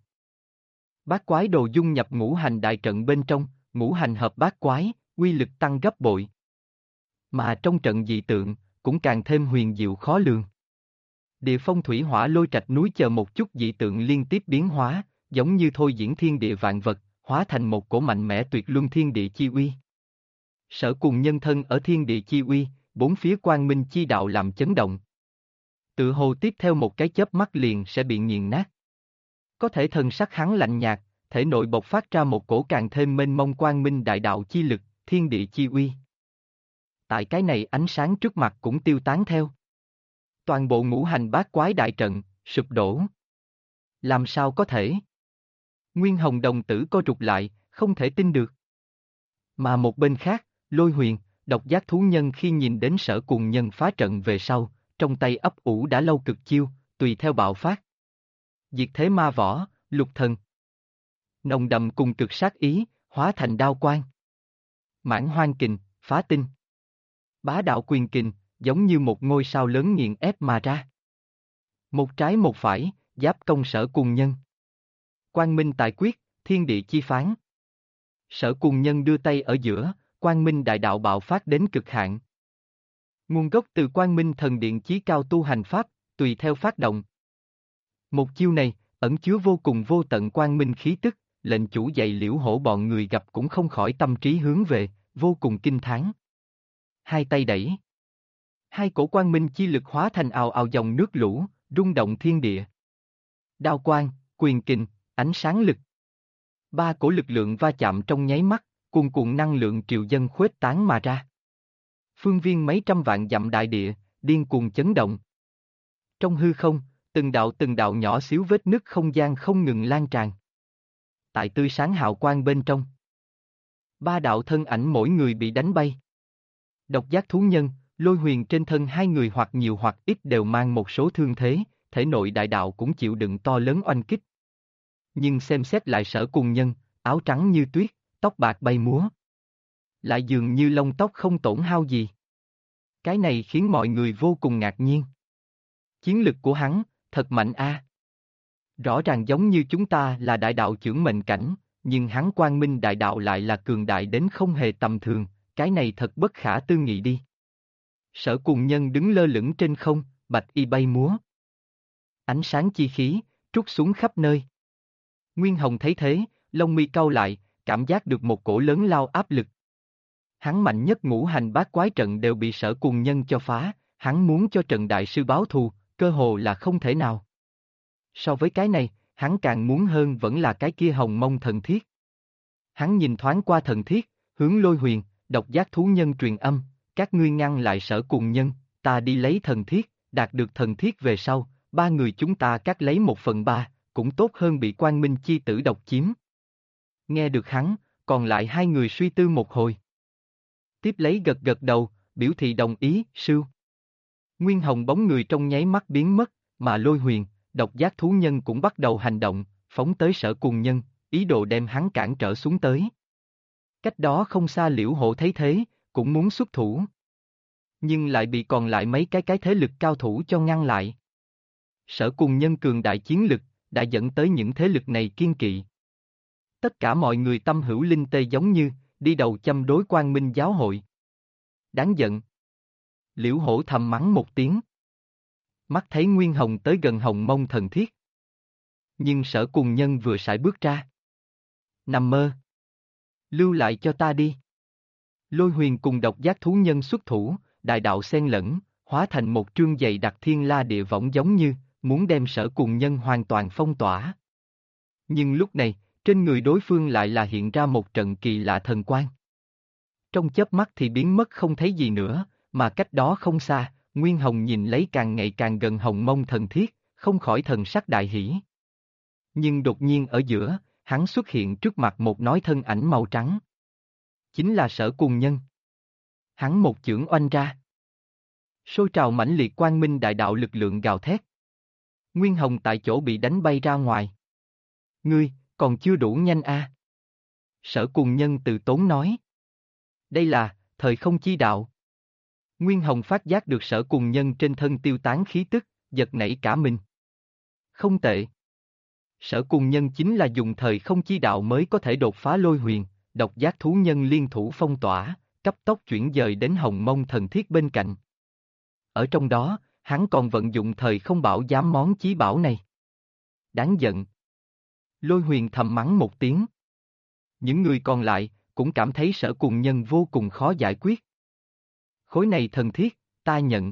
Bát quái đồ dung nhập ngũ hành đại trận bên trong, ngũ hành hợp bát quái, uy lực tăng gấp bội. Mà trong trận dị tượng, cũng càng thêm huyền diệu khó lường. Địa phong thủy hỏa lôi trạch núi chờ một chút dị tượng liên tiếp biến hóa, giống như thôi diễn thiên địa vạn vật, hóa thành một cổ mạnh mẽ tuyệt luân thiên địa chi uy. Sở cùng nhân thân ở thiên địa chi uy, bốn phía quang minh chi đạo làm chấn động. Tự hồ tiếp theo một cái chớp mắt liền sẽ bị nghiền nát. Có thể thần sắc hắn lạnh nhạt, thể nội bộc phát ra một cổ càng thêm mênh mông quang minh đại đạo chi lực, thiên địa chi uy. Tại cái này ánh sáng trước mặt cũng tiêu tán theo. Toàn bộ ngũ hành bát quái đại trận, sụp đổ. Làm sao có thể? Nguyên Hồng đồng tử co rụt lại, không thể tin được. Mà một bên khác, Lôi Huyền, độc giác thú nhân khi nhìn đến sở cùng nhân phá trận về sau, trong tay ấp ủ đã lâu cực chiêu, tùy theo bạo phát. Diệt thế ma võ, lục thần. Nồng đậm cùng cực sát ý, hóa thành đao quang. Mãn hoang kình, phá tinh. Bá đạo quyền kình, giống như một ngôi sao lớn nghiền ép mà ra. Một trái một phải, giáp công sở cùng nhân. Quang minh tài quyết, thiên địa chi phán. Sở cùng nhân đưa tay ở giữa, quang minh đại đạo bạo phát đến cực hạn. Nguồn gốc từ quang minh thần điện chí cao tu hành pháp, tùy theo phát động. Một chiêu này, ẩn chứa vô cùng vô tận quang minh khí tức, lệnh chủ dạy Liễu Hổ bọn người gặp cũng không khỏi tâm trí hướng về, vô cùng kinh thán. Hai tay đẩy. Hai cổ quang minh chi lực hóa thành ào ào dòng nước lũ, rung động thiên địa. Đao quang, quyền kình, ánh sáng lực. Ba cổ lực lượng va chạm trong nháy mắt, cuồn cuộn năng lượng triều dân khuếch tán mà ra. Phương viên mấy trăm vạn dặm đại địa, điên cuồng chấn động. Trong hư không, từng đạo nhỏ xíu vết nứt không gian không ngừng lan tràn. Tại tươi sáng hào quang bên trong. Ba đạo thân ảnh mỗi người bị đánh bay. Độc giác thú nhân, Lôi Huyền trên thân hai người hoặc nhiều hoặc ít đều mang một số thương thế, thể nội đại đạo cũng chịu đựng to lớn oanh kích. Nhưng xem xét lại sở cùng nhân, áo trắng như tuyết, tóc bạc bay múa. Lại dường như lông tóc không tổn hao gì. Cái này khiến mọi người vô cùng ngạc nhiên. Chiến lực của hắn, thật mạnh a. Rõ ràng giống như chúng ta là đại đạo chưởng mệnh cảnh, nhưng hắn quang minh đại đạo lại là cường đại đến không hề tầm thường, cái này thật bất khả tư nghị đi. Sở cùng nhân đứng lơ lửng trên không, bạch y bay múa. Ánh sáng chi khí, trút xuống khắp nơi. Nguyên Hồng thấy thế, lông mi cau lại, cảm giác được một cổ lớn lao áp lực. Hắn mạnh nhất ngũ hành bát quái trận đều bị sở cùng nhân cho phá, hắn muốn cho Trần Đại Sư báo thù, cơ hồ là không thể nào. So với cái này, hắn càng muốn hơn vẫn là cái kia hồng mông thần thiết. Hắn nhìn thoáng qua thần thiết, hướng Lôi Huyền, độc giác thú nhân truyền âm, các ngươi ngăn lại sở cùng nhân, ta đi lấy thần thiết, đạt được thần thiết về sau, ba người chúng ta cắt lấy 1/3, cũng tốt hơn bị Quang Minh chi tử độc chiếm. Nghe được hắn, còn lại hai người suy tư một hồi. Tiếp lấy gật gật đầu, biểu thị đồng ý, sư. Nguyên Hồng bóng người trong nháy mắt biến mất, mà Lôi Huyền, độc giác thú nhân cũng bắt đầu hành động, phóng tới sở cùng nhân, ý đồ đem hắn cản trở xuống tới. Cách đó không xa Liễu Hổ thấy thế, cũng muốn xuất thủ. Nhưng lại bị còn lại mấy cái thế lực cao thủ cho ngăn lại. Sở cùng nhân cường đại chiến lực, đã dẫn tới những thế lực này kiên kỵ. Tất cả mọi người tâm hữu linh tê giống như, đi đầu châm đối Quang Minh giáo hội. Đáng giận. Liễu Hổ thầm mắng một tiếng. Mắt thấy Nguyên Hồng tới gần hồng mông thần thiết. Nhưng sở cùng nhân vừa sải bước ra. Nằm mơ. Lưu lại cho ta đi. Lôi Huyền cùng độc giác thú nhân xuất thủ, đại đạo xen lẫn, hóa thành một trương dày đặc thiên la địa võng giống như, muốn đem sở cùng nhân hoàn toàn phong tỏa. Nhưng lúc này, trên người đối phương lại là hiện ra một trận kỳ lạ thần quang. Trong chớp mắt thì biến mất không thấy gì nữa, mà cách đó không xa, Nguyên Hồng nhìn lấy càng ngày càng gần hồng mông thần thiết, không khỏi thần sắc đại hỉ. Nhưng đột nhiên ở giữa, hắn xuất hiện trước mặt một nói thân ảnh màu trắng. chính là Sở Cùng Nhân. Hắn một chưởng oanh ra. Sôi trào mãnh liệt quang minh đại đạo lực lượng gào thét. Nguyên Hồng tại chỗ bị đánh bay ra ngoài. Ngươi, còn chưa đủ nhanh a. Sở Cùng Nhân từ tốn nói. Đây là, thời không chi đạo. Nguyên Hồng phát giác được Sở Cùng Nhân trên thân tiêu tán khí tức, giật nảy cả mình. Không tệ. Sở Cùng Nhân chính là dùng thời không chi đạo mới có thể đột phá lôi huyền, độc giác thú nhân liên thủ phong tỏa, cấp tốc chuyển dời đến Hồng Mông thần thiết bên cạnh. Ở trong đó, hắn còn vận dụng thời không bảo giám món chí bảo này. Đáng giận. Lôi huyền thầm mắng một tiếng. Những người còn lại, cũng cảm thấy Sở Cùng Nhân vô cùng khó giải quyết. Khối này thần thiết, ta nhận.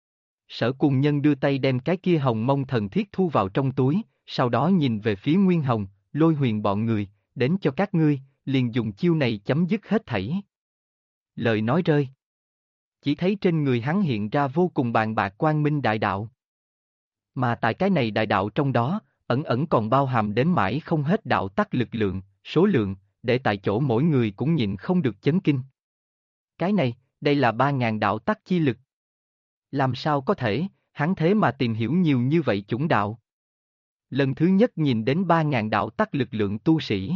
Sở Cùng Nhân đưa tay đem cái kia Hồng Mông thần thiết thu vào trong túi, sau đó nhìn về phía Nguyên Hồng, Lôi huyền bọn người, đến cho các ngươi, liền dùng chiêu này chấm dứt hết thảy. Lời nói rơi. Chỉ thấy trên người hắn hiện ra vô cùng bàn bạc quang minh đại đạo. Mà tại cái này đại đạo trong đó, ẩn ẩn còn bao hàm đến mãi không hết đạo tắc lực lượng, số lượng, để tại chỗ mỗi người cũng nhịn không được chấn kinh. Cái này, đây là 3.000 đạo tắc chi lực. Làm sao có thể, hắn thế mà tìm hiểu nhiều như vậy chủng đạo. Lần thứ nhất nhìn đến 3.000 đạo tắc lực lượng tu sĩ.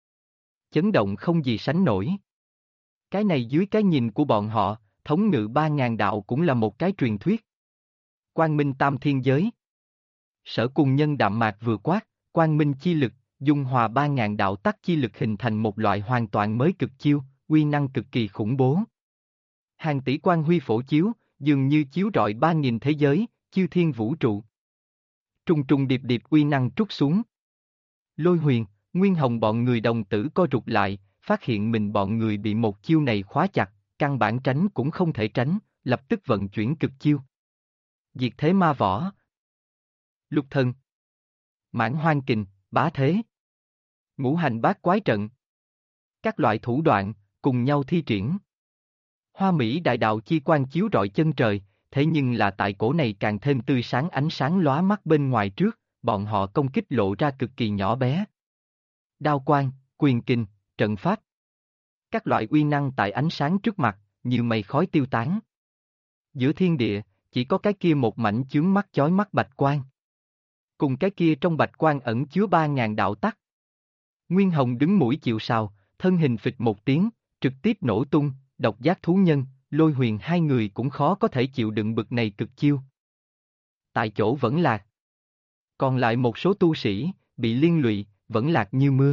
Chấn động không gì sánh nổi. Cái này dưới cái nhìn của bọn họ, thống ngự 3.000 đạo cũng là một cái truyền thuyết. Quang Minh Tam Thiên Giới. Sở Cùng Nhân đạm mạc vừa quát, quang minh chi lực, dung hòa 3.000 đạo tắc chi lực hình thành một loại hoàn toàn mới cực chiêu, uy năng cực kỳ khủng bố. Hàng tỷ quang huy phổ chiếu, dường như chiếu rọi 3.000 thế giới, chiêu thiên vũ trụ. Trùng trùng điệp điệp uy năng trút xuống. Lôi huyền, Nguyên Hồng bọn người đồng tử co rụt lại, phát hiện mình bọn người bị một chiêu này khóa chặt, căn bản tránh cũng không thể tránh, lập tức vận chuyển cực chiêu. Diệt thế ma võ. Lục thần. Mãn hoang kình, bá thế. Ngũ hành bát quái trận. Các loại thủ đoạn, cùng nhau thi triển. Hoa Mỹ đại đạo chi quang chiếu rọi chân trời, thế nhưng là tại cổ này càng thêm tươi sáng ánh sáng lóa mắt bên ngoài trước, bọn họ công kích lộ ra cực kỳ nhỏ bé. Đao quang, quyền kình, trận pháp. Các loại uy năng tại ánh sáng trước mặt, như mây khói tiêu tán. Giữa thiên địa, chỉ có cái kia một mảnh chướng mắt chói mắt bạch quang. Cùng cái kia trong bạch quang ẩn chứa 3.000 đạo tắc. Nguyên Hồng đứng mũi chịu sào, thân hình phịch một tiếng, trực tiếp nổ tung, độc giác thú nhân, Lôi huyền hai người cũng khó có thể chịu đựng bực này cực chiêu. Tại chỗ vẫn lạc. Còn lại một số tu sĩ, bị liên lụy, vẫn lạc như mưa.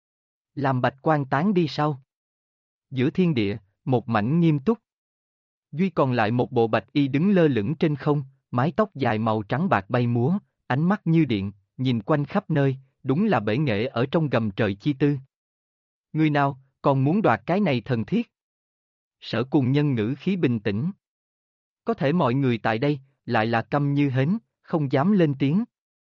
Làm bạch quang tán đi sau. Giữa thiên địa, một mảnh nghiêm túc. Duy còn lại một bộ bạch y đứng lơ lửng trên không, mái tóc dài màu trắng bạc bay múa, ánh mắt như điện, nhìn quanh khắp nơi, đúng là bể nghệ ở trong gầm trời chi tư. Người nào, còn muốn đoạt cái này thần thiết? Sở Cùng Nhân ngữ khí bình tĩnh. Có thể mọi người tại đây, lại là câm như hến, không dám lên tiếng.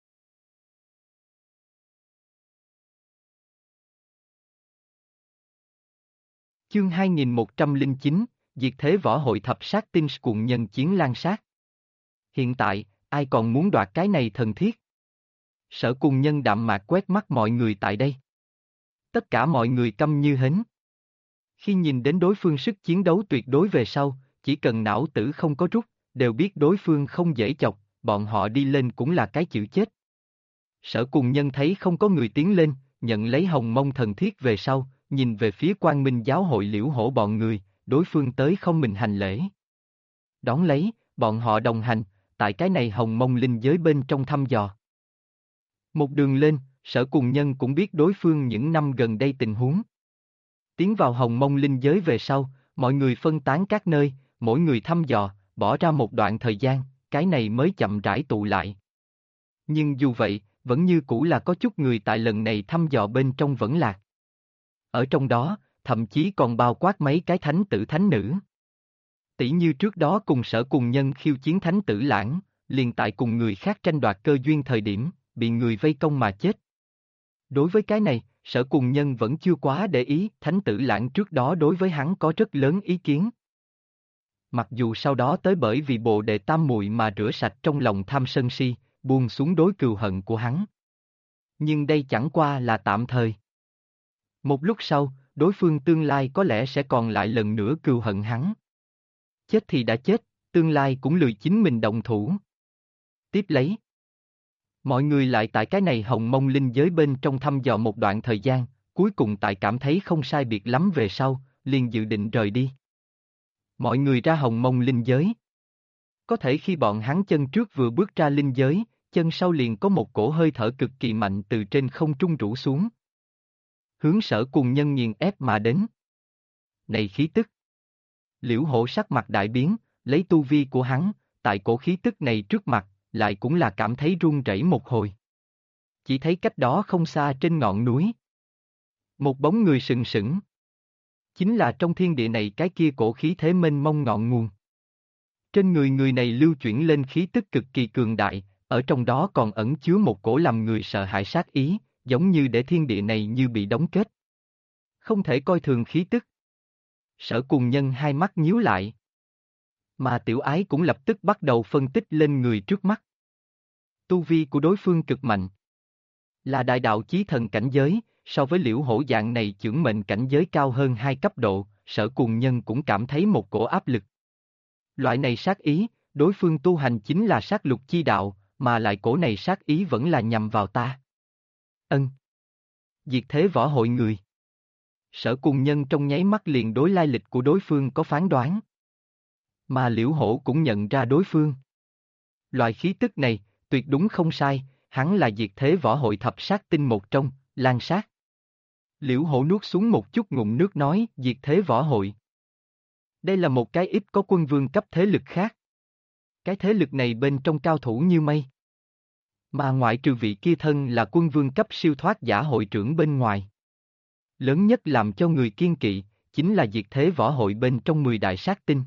Chương 2109, Diệt thế võ hội thập sát tinh cuồng nhân chiến lan sát. Hiện tại, ai còn muốn đoạt cái này thần thiết? Sở Cùng Nhân đạm mạc quét mắt mọi người tại đây. Tất cả mọi người câm như hến. Khi nhìn đến đối phương sức chiến đấu tuyệt đối về sau, chỉ cần não tử không có rút, đều biết đối phương không dễ chọc, bọn họ đi lên cũng là cái chịu chết. Sở Cùng Nhân thấy không có người tiến lên, nhận lấy Hồng Mông thần thiết về sau, nhìn về phía Quang Minh giáo hội Liễu Hổ bọn người, đối phương tới không mình hành lễ. Đón lấy, bọn họ đồng hành, tại cái này Hồng Mông linh giới bên trong thăm dò. Một đường lên, Sở Cùng Nhân cũng biết đối phương những năm gần đây tình huống. Tiến vào Hồng Mông linh giới về sau, mọi người phân tán các nơi, mỗi người thăm dò, bỏ ra một đoạn thời gian, cái này mới chậm rãi tụ lại. Nhưng dù vậy, vẫn như cũ là có chút người tại lần này thăm dò bên trong vẫn lạc. Ở trong đó, thậm chí còn bao quát mấy cái thánh tử thánh nữ. Tỷ như trước đó cùng Sở Cùng Nhân khiêu chiến thánh tử Lãng, liền tại cùng người khác tranh đoạt cơ duyên thời điểm, bị người vây công mà chết. Đối với cái này, Sở Cùng Nhân vẫn chưa quá để ý, thánh tử Lãng trước đó đối với hắn có rất lớn ý kiến. Mặc dù sau đó tới bởi vì Bồ Đề Tam Muội mà rửa sạch trong lòng tham sân si, buông xuống đối cừu hận của hắn. Nhưng đây chẳng qua là tạm thời. Một lúc sau, đối phương tương lai có lẽ sẽ còn lại lần nữa cừu hận hắn. Chết thì đã chết, tương lai cũng lười chính mình động thủ. Tiếp lấy. Mọi người lại tại cái này hồng mông linh giới bên trong thăm dò một đoạn thời gian, cuối cùng tại cảm thấy không sai biệt lắm về sau, liền dự định rời đi. Mọi người ra hồng mông linh giới. Có thể khi bọn hắn chân trước vừa bước ra linh giới, chân sau liền có một cổ hơi thở cực kỳ mạnh từ trên không trung rủ xuống. Hướng Sở Cùng Nhân nghiền ép mà đến. Này khí tức! Liễu Hổ sắc mặt đại biến, lấy tu vi của hắn, tại cổ khí tức này trước mặt, lại cũng là cảm thấy run rẩy một hồi. Chỉ thấy cách đó không xa trên ngọn núi. Một bóng người sừng sững. Chính là trong thiên địa này cái kia cổ khí thế mênh mông ngọn nguồn. Trên người người này lưu chuyển lên khí tức cực kỳ cường đại, ở trong đó còn ẩn chứa một cổ làm người sợ hãi sát ý, giống như để thiên địa này như bị đóng kết. Không thể coi thường khí tức. Sở Cùng Nhân hai mắt nhíu lại. Mà Tiểu Ái cũng lập tức bắt đầu phân tích lên người trước mắt. Tu vi của đối phương cực mạnh. Là đại đạo chí thần cảnh giới, so với Liễu Hổ dạng này chưởng mệnh cảnh giới cao hơn 2 cấp độ, Sở Cùng Nhân cũng cảm thấy một cổ áp lực. Loại này sát ý, đối phương tu hành chính là sát lục chi đạo, mà lại cổ này sát ý vẫn là nhằm vào ta. Ân. Diệt thế võ hội người. Sở Cùng Nhân trong nháy mắt liền đối lai lịch của đối phương có phán đoán. Mà Liễu Hổ cũng nhận ra đối phương. Loại khí tức này, tuyệt đúng không sai, hắn là diệt thế võ hội thập sát tinh một trong, Lan Sát. Liễu Hổ nuốt xuống một chút ngụm nước nói, diệt thế võ hội. Đây là một cái ít có quân vương cấp thế lực khác. Cái thế lực này bên trong cao thủ như mây. Mà ngoại trừ vị kia thân là quân vương cấp siêu thoát giả hội trưởng bên ngoài. Lớn nhất làm cho người kiên kỵ, chính là diệt thế võ hội bên trong 10 đại sát tinh.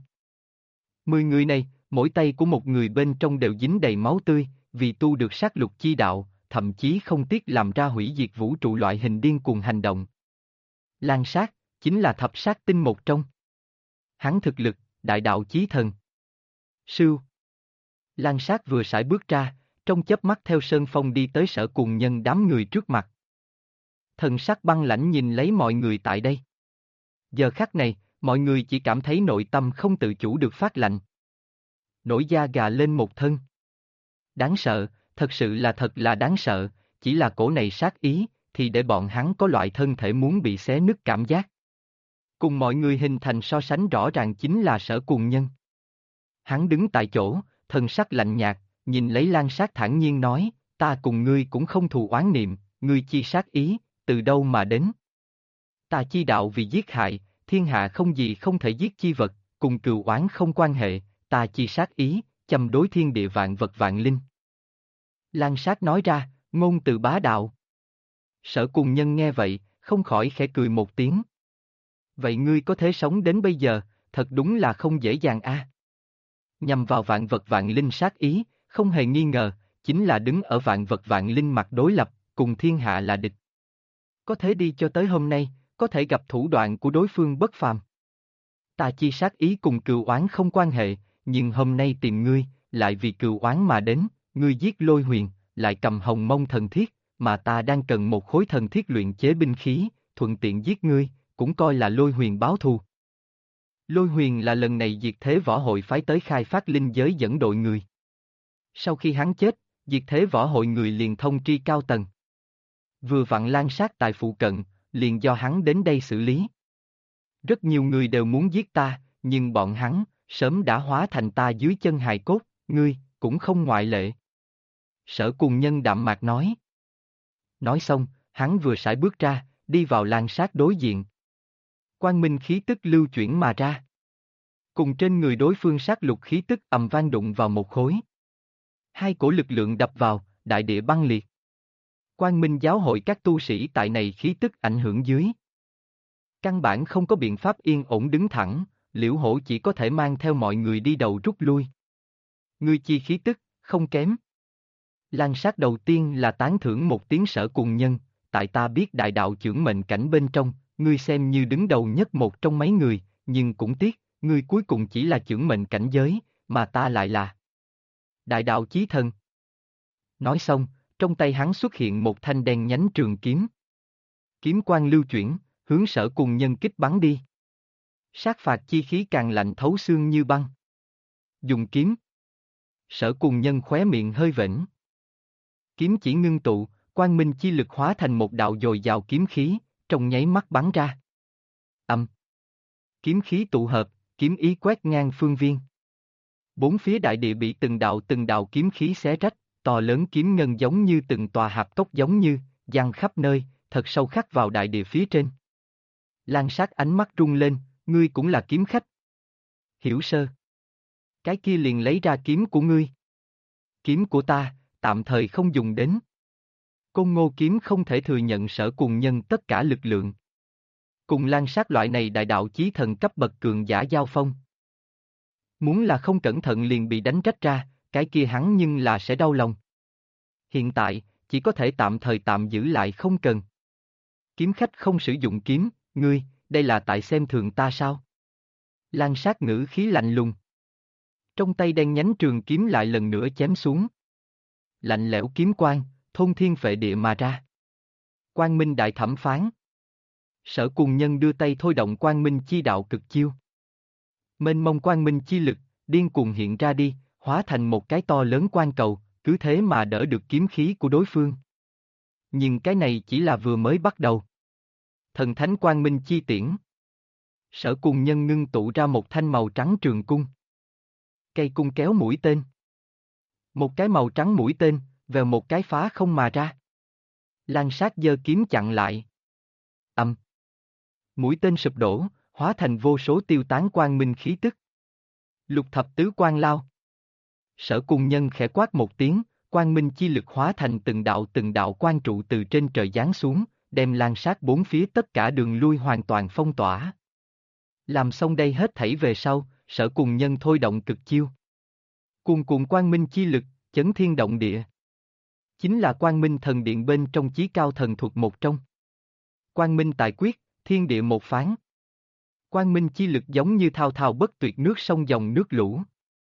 10 người này, mỗi tay của một người bên trong đều dính đầy máu tươi, vì tu được sát lục chi đạo, thậm chí không tiếc làm ra hủy diệt vũ trụ loại hình điên cuồng hành động. Lan Sát, chính là thập sát tinh một trong. Hắn thực lực, đại đạo chí thần. Sưu. Lan Sát vừa sải bước ra, trong chớp mắt theo Sơn Phong đi tới Sở Cùng Nhân đám người trước mặt. Thần sắc băng lãnh nhìn lấy mọi người tại đây. Giờ khắc này, mọi người chỉ cảm thấy nội tâm không tự chủ được phát lạnh. Nổi da gà lên một thân. Đáng sợ, thật sự là thật là đáng sợ, chỉ là cổ này sát ý, thì để bọn hắn có loại thân thể muốn bị xé nứt cảm giác. Cùng mọi người hình thành so sánh rõ ràng chính là Sở Cùng Nhân. Hắn đứng tại chỗ, thần sắc lạnh nhạt, nhìn lấy Lan Sát thản nhiên nói, ta cùng ngươi cũng không thù oán niệm, ngươi chi sát ý, từ đâu mà đến? Ta chi đạo vì giết hại, thiên hạ không gì không thể giết chi vật, cùng cừu oán không quan hệ, ta chi sát ý, châm đối thiên địa vạn vật vạn linh. Lan Sát nói ra, ngôn từ bá đạo. Sở Cùng Nhân nghe vậy, không khỏi khẽ cười một tiếng. Vậy ngươi có thể sống đến bây giờ, thật đúng là không dễ dàng a. Nhằm vào vạn vật vạn linh sát ý, không hề nghi ngờ, chính là đứng ở vạn vật vạn linh mặt đối lập, cùng thiên hạ là địch. Có thể đi cho tới hôm nay, có thể gặp thủ đoạn của đối phương bất phàm. Ta chi sát ý cùng cừu oán không quan hệ, nhưng hôm nay tìm ngươi, lại vì cừu oán mà đến, ngươi giết Lôi Huyền, lại cầm hồng mông thần thiết, mà ta đang cần một khối thần thiết luyện chế binh khí, thuận tiện giết ngươi, cũng coi là Lôi Huyền báo thù. Lôi Huyền là lần này diệt thế võ hội phái tới khai phát linh giới dẫn đội người. Sau khi hắn chết, diệt thế võ hội người liền thông tri cao tầng. Vừa vặn Lan Sát tại phụ cận, liền do hắn đến đây xử lý. Rất nhiều người đều muốn giết ta, nhưng bọn hắn, sớm đã hóa thành ta dưới chân hài cốt, ngươi, cũng không ngoại lệ. Sở Cùng Nhân đạm mạc nói. Nói xong, hắn vừa sải bước ra, đi vào Lan Sát đối diện. Quang minh khí tức lưu chuyển mà ra. Cùng trên người đối phương sát lục khí tức ầm vang đụng vào một khối. Hai cổ lực lượng đập vào, đại địa băng liệt. Quang Minh giáo hội các tu sĩ tại này khí tức ảnh hưởng dưới. Căn bản không có biện pháp yên ổn đứng thẳng, Liễu Hổ chỉ có thể mang theo mọi người đi đầu rút lui. Ngươi chi khí tức, không kém. Lan Sát đầu tiên là tán thưởng một tiếng Sở Cùng Nhân, tại ta biết đại đạo chưởng mệnh cảnh bên trong, ngươi xem như đứng đầu nhất một trong mấy người, nhưng cũng tiếc, ngươi cuối cùng chỉ là chưởng mệnh cảnh giới, mà ta lại là đại đạo chí thần. Nói xong, trong tay hắn xuất hiện một thanh đen nhánh trường kiếm. Kiếm quang lưu chuyển, hướng Sở Cùng Nhân kích bắn đi. Sát phạt chi khí càng lạnh thấu xương như băng. Dùng kiếm. Sở Cùng Nhân khóe miệng hơi vểnh. Kiếm chỉ ngưng tụ, quang minh chi lực hóa thành một đạo dồi dào kiếm khí, trong nháy mắt bắn ra. Âm. Kiếm khí tụ hợp, kiếm ý quét ngang phương viên. Bốn phía đại địa bị từng đạo kiếm khí xé rách, to lớn kiếm ngân giống như từng tòa hạp cốc giống như, giăng khắp nơi, thật sâu khắc vào đại địa phía trên. Lan Sát ánh mắt rung lên, ngươi cũng là kiếm khách. Hiểu Sơ. Cái kia liền lấy ra kiếm của ngươi. Kiếm của ta, tạm thời không dùng đến. Côn Ngô kiếm không thể thừa nhận Sở Cùng Nhân tất cả lực lượng. Cùng Lan Sát loại này đại đạo chí thần cấp bậc cường giả giao phong. Muốn là không cẩn thận liền bị đánh rách ra, cái kia hắn nhưng là sẽ đau lòng. Hiện tại, chỉ có thể tạm thời tạm giữ lại không cần. Kiếm khách không sử dụng kiếm, ngươi, đây là tại xem thường ta sao? Lan Sát ngữ khí lạnh lùng. Trong tay đen nhánh trường kiếm lại lần nữa chém xuống. Lạnh lẽo kiếm quang, thôn thiên phệ địa mà ra. Quang Minh đại thẩm phán. Sở Cùng Nhân đưa tay thôi động Quang Minh chi đạo cực chiêu. Mênh mông Quang Minh chi lực, điên cuồng hiện ra đi, hóa thành một cái to lớn quan cầu, cứ thế mà đỡ được kiếm khí của đối phương. Nhưng cái này chỉ là vừa mới bắt đầu. Thần thánh Quang Minh chi tiễn. Sở Cùng Nhân ngưng tụ ra một thanh màu trắng trường cung. Cây cung kéo mũi tên. Một cái màu trắng mũi tên, vèo một cái phá không mà ra. Lan Sát giơ kiếm chặn lại. Âm. Mũi tên sụp đổ, hóa thành vô số tiêu tán quang minh khí tức. Lục thập tứ quang lao. Sở Cùng Nhân khẽ quát một tiếng, quang minh chi lực hóa thành từng đạo quang trụ từ trên trời giáng xuống, đem Lan Sát bốn phía tất cả đường lui hoàn toàn phong tỏa. Làm xong đây hết thảy về sau, Sở Cùng Nhân thôi động cực chiêu. Cuồn cuộn quang minh chi lực, chấn thiên động địa. Chính là Quang Minh thần điện bên trong chí cao thần thuật một trong. Quang Minh tài quyết, thiên địa một phán. Quang Minh chi lực giống như thao thao bất tuyệt nước sông dòng nước lũ.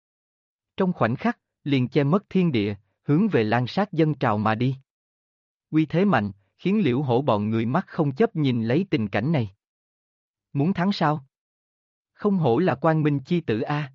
Trong khoảnh khắc, liền che mất thiên địa, hướng về Lan Sát dâng trào mà đi. Uy thế mạnh, khiến Liễu Hổ bọn người mắt không chấp nhìn lấy tình cảnh này. Muốn thắng sao? Không hổ là Quang Minh chi tử a.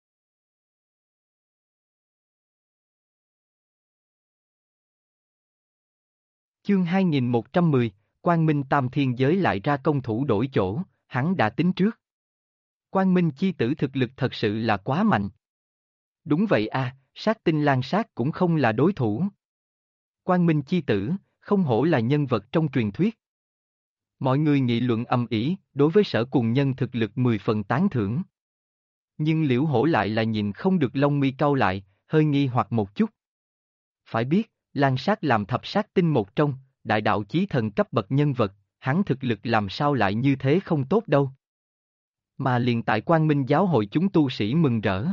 Chương 2110, Quang Minh Tam Thiên Giới lại ra công thủ đổi chỗ, hắn đã tính trước. Quang Minh chi tử thực lực thật sự là quá mạnh. Đúng vậy a, Sát Tinh Lan Sát cũng không là đối thủ. Quang Minh chi tử, không hổ là nhân vật trong truyền thuyết. Mọi người nghị luận ầm ĩ, đối với Sở Cùng Nhân thực lực 10 phần tán thưởng. Nhưng Liễu Hổ lại là nhìn không được lông mi cau lại, hơi nghi hoặc một chút. Phải biết, Lan Sát làm thập sát tinh một trong, đại đạo chí thần cấp bậc nhân vật, hắn thực lực làm sao lại như thế không tốt đâu. Mà liền tại Quang Minh giáo hội chúng tu sĩ mừng rỡ.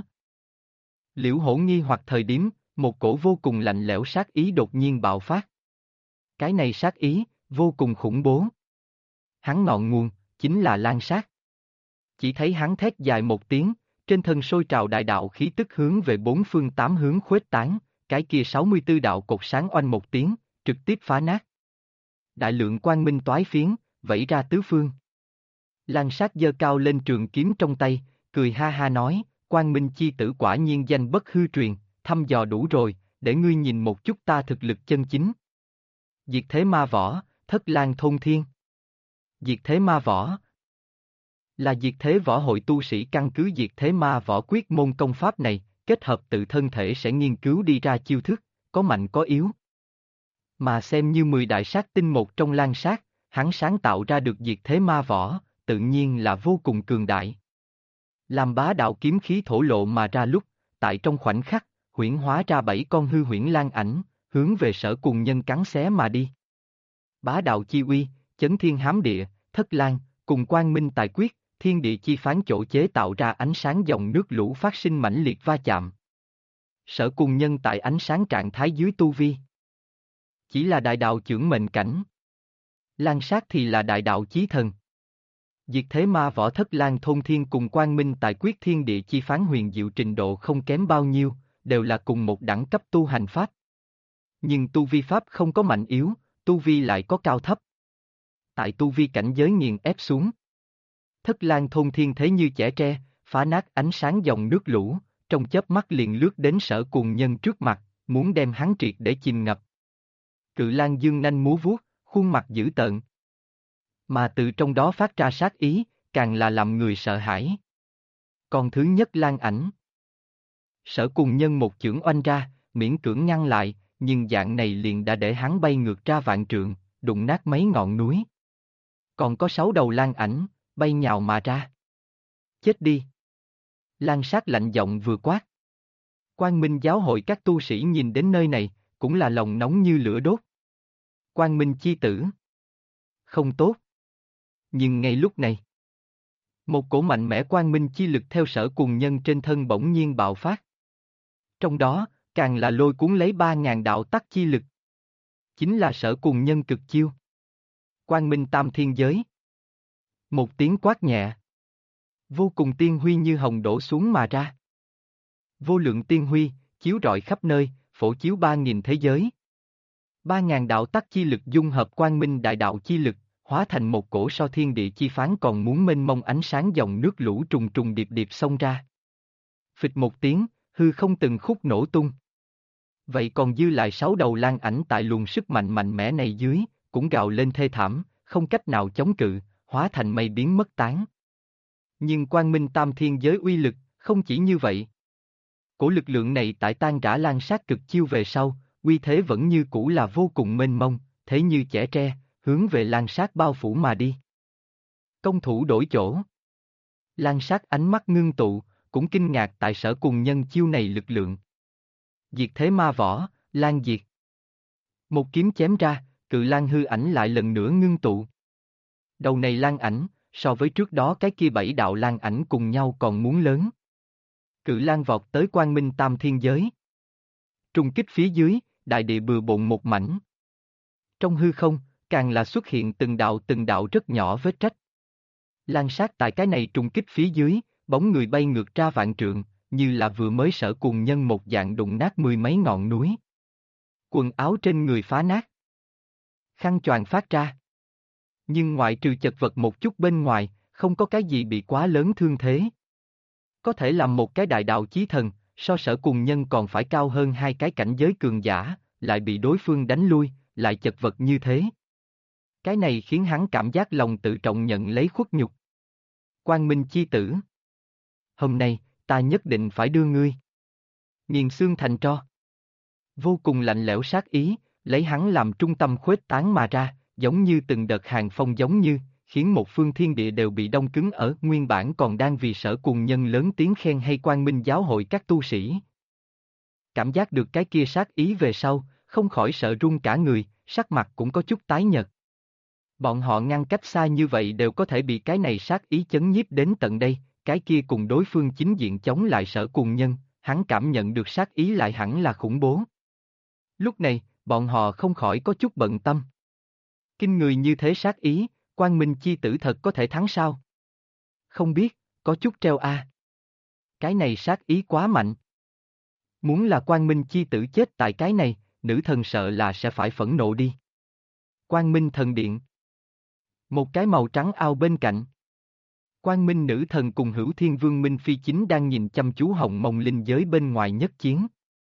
Liễu Hổ nghi hoặc thời điểm, một cổ vô cùng lạnh lẽo sát ý đột nhiên bạo phát. Cái này sát ý, vô cùng khủng bố. Hắn ngọn nguồn, chính là Lan Sát. Chỉ thấy hắn thét dài một tiếng, trên thân sôi trào đại đạo khí tức hướng về bốn phương tám hướng khuếch tán, cái kia 64 đạo cột sáng oanh một tiếng, trực tiếp phá nát. Đại lượng quang minh toái phiến, vẩy ra tứ phương. Lan Sát giơ cao lên trường kiếm trong tay, cười ha ha nói, Quang Minh chi tử quả nhiên danh bất hư truyền, thăm dò đủ rồi, để ngươi nhìn một chút ta thực lực chân chính. Diệt thế ma võ, thất lan thôn thiên. Diệt thế ma võ là diệt thế võ hội tu sĩ căn cứ diệt thế ma võ quyết môn công pháp này, kết hợp tự thân thể sẽ nghiên cứu đi ra chiêu thức, có mạnh có yếu. Mà xem như 10 đại sát tinh một trong Lan Sát, hắn sáng tạo ra được diệt thế ma võ, tự nhiên là vô cùng cường đại. Làm bá đạo kiếm khí thổ lộ mà ra lúc, tại trong khoảnh khắc, huyễn hóa ra 7 con hư huyễn lan ảnh, hướng về Sở Cùng Nhân cắn xé mà đi. Bá đạo chi uy, chấn thiên hám địa, thất lan, cùng quang minh tài quyết, thiên địa chi phán chỗ chế tạo ra ánh sáng dòng nước lũ phát sinh mãnh liệt va chạm. Sở Cùng Nhân tại ánh sáng trạng thái dưới tu vi. Chỉ là đại đạo chưởng mệnh cảnh. Lan Sát thì là đại đạo chí thần. Diệt thế ma võ thất lan thôn thiên cùng quang minh tài quyết thiên địa chi phán huyền diệu trình độ không kém bao nhiêu, đều là cùng một đẳng cấp tu hành pháp. Nhưng tu vi pháp không có mạnh yếu, tu vi lại có cao thấp. tại tu vi cảnh giới nghiền ép xuống. Thất Lang thôn thiên thế như chẻ tre, phá nát ánh sáng dòng nước lũ, trong chớp mắt liền lướt đến Sở Cùng Nhân trước mặt, muốn đem hắn triệt để chìm ngập. Cự lang dương nanh múa vuốt, khuôn mặt dữ tợn. Mà từ trong đó phát ra sát ý, càng là làm người sợ hãi. Còn thứ nhất lang ảnh. Sở Cùng Nhân một chưởng oanh ra, miễn cưỡng ngăn lại, nhưng dạng này liền đã để hắn bay ngược ra vạn trượng, đụng nát mấy ngọn núi. Còn có 6 đầu lang ảnh, bay nhào mà ra. Chết đi! Lang sát lạnh giọng vừa quát. Quang Minh giáo hội các tu sĩ nhìn đến nơi này, cũng là lòng nóng như lửa đốt. Quang Minh chi tử. Không tốt. Nhưng ngay lúc này, một cổ mạnh mẽ quang minh chi lực theo Sở Cùng Nhân trên thân bỗng nhiên bạo phát. Trong đó, càng là lôi cuốn lấy 3.000 đạo tắc chi lực. Chính là Sở Cùng Nhân cực chiêu. Quang Minh Tam Thiên Giới. Một tiếng quát nhẹ. Vô cùng tiên huy như hồng đổ xuống mà ra. Vô lượng tiên huy, chiếu rọi khắp nơi, phổ chiếu 3.000 thế giới. 3.000 đạo tắc chi lực dung hợp quang minh đại đạo chi lực, hóa thành một cổ so thiên địa chi phán còn muốn mênh mông ánh sáng dòng nước lũ trùng trùng điệp điệp xông ra. Phịch một tiếng, hư không từng khúc nổ tung. Vậy còn dư lại 6 đầu lang ảnh tại luồng sức mạnh mạnh mẽ này dưới, cũng gào lên thê thảm, không cách nào chống cự, hóa thành mây biến mất tán. Nhưng quang minh tam thiên giới uy lực, không chỉ như vậy. Cổ lực lượng này tại tan rã lang sát cực chiêu về sau, uy thế vẫn như cũ là vô cùng mênh mông, thế như chẻ tre, hướng về lang sát bao phủ mà đi. Công thủ đổi chỗ. Lang sát ánh mắt ngưng tụ, cũng kinh ngạc tại Sở Cùng Nhân chiêu này lực lượng. Diệt thế ma võ, lang diệt. Một kiếm chém ra, cự lang hư ảnh lại lần nữa ngưng tụ. Đầu này lang ảnh, so với trước đó cái kia 7 đạo lang ảnh cùng nhau còn muốn lớn. Cự lang vọt tới quang minh tam thiên giới. Trùng kích phía dưới, đại địa bừa bộn một mảnh. Trong hư không, càng là xuất hiện từng đạo rất nhỏ vết rách. Lang sát tại cái này trùng kích phía dưới, bóng người bay ngược ra vạn trượng, như là vừa mới Sở Cùng Nhân một dạng đụng nát 10 mấy ngọn núi. Quần áo trên người phá nát. Khăn choàng phát ra. Nhưng ngoại trừ chật vật một chút bên ngoài, không có cái gì bị quá lớn thương thế. Có thể làm một cái đại đạo chí thần, so Sở Cùng Nhân còn phải cao hơn 2 cái cảnh giới cường giả, lại bị đối phương đánh lui, lại chật vật như thế. Cái này khiến hắn cảm giác lòng tự trọng nhận lấy khuất nhục. Quang Minh chi tử. Hôm nay, ta nhất định phải đưa ngươi nghiền xương thành tro. Vô cùng lạnh lẽo sát ý, lấy hắn làm trung tâm khuếch tán mà ra, giống như từng đợt hàng phong giống như, khiến một phương thiên địa đều bị đông cứng ở nguyên bản còn đang vì Sở Cùng Nhân lớn tiếng khen hay Quang Minh giáo hội các tu sĩ. Cảm giác được cái kia sát ý về sau, không khỏi sợ run cả người, sắc mặt cũng có chút tái nhợt. Bọn họ ngăn cách xa như vậy đều có thể bị cái này sát ý chấn nhiếp đến tận đây, cái kia cùng đối phương chính diện chống lại Sở Cùng Nhân, hắn cảm nhận được sát ý lại hẳn là khủng bố. Lúc này, bọn họ không khỏi có chút bận tâm. Kinh người như thế sát ý, Quang Minh chi tử thật có thể thắng sao? Không biết, có chút treo a. Cái này sát ý quá mạnh. Muốn là Quang Minh chi tử chết tại cái này, nữ thần sợ là sẽ phải phẫn nộ đi. Quang Minh thần điện. Một cái màu trắng ao bên cạnh. Quang Minh nữ thần cùng Hữu Thiên Vương Minh Phi chính đang nhìn chăm chú hồng mông linh giới bên ngoài nhất chiến.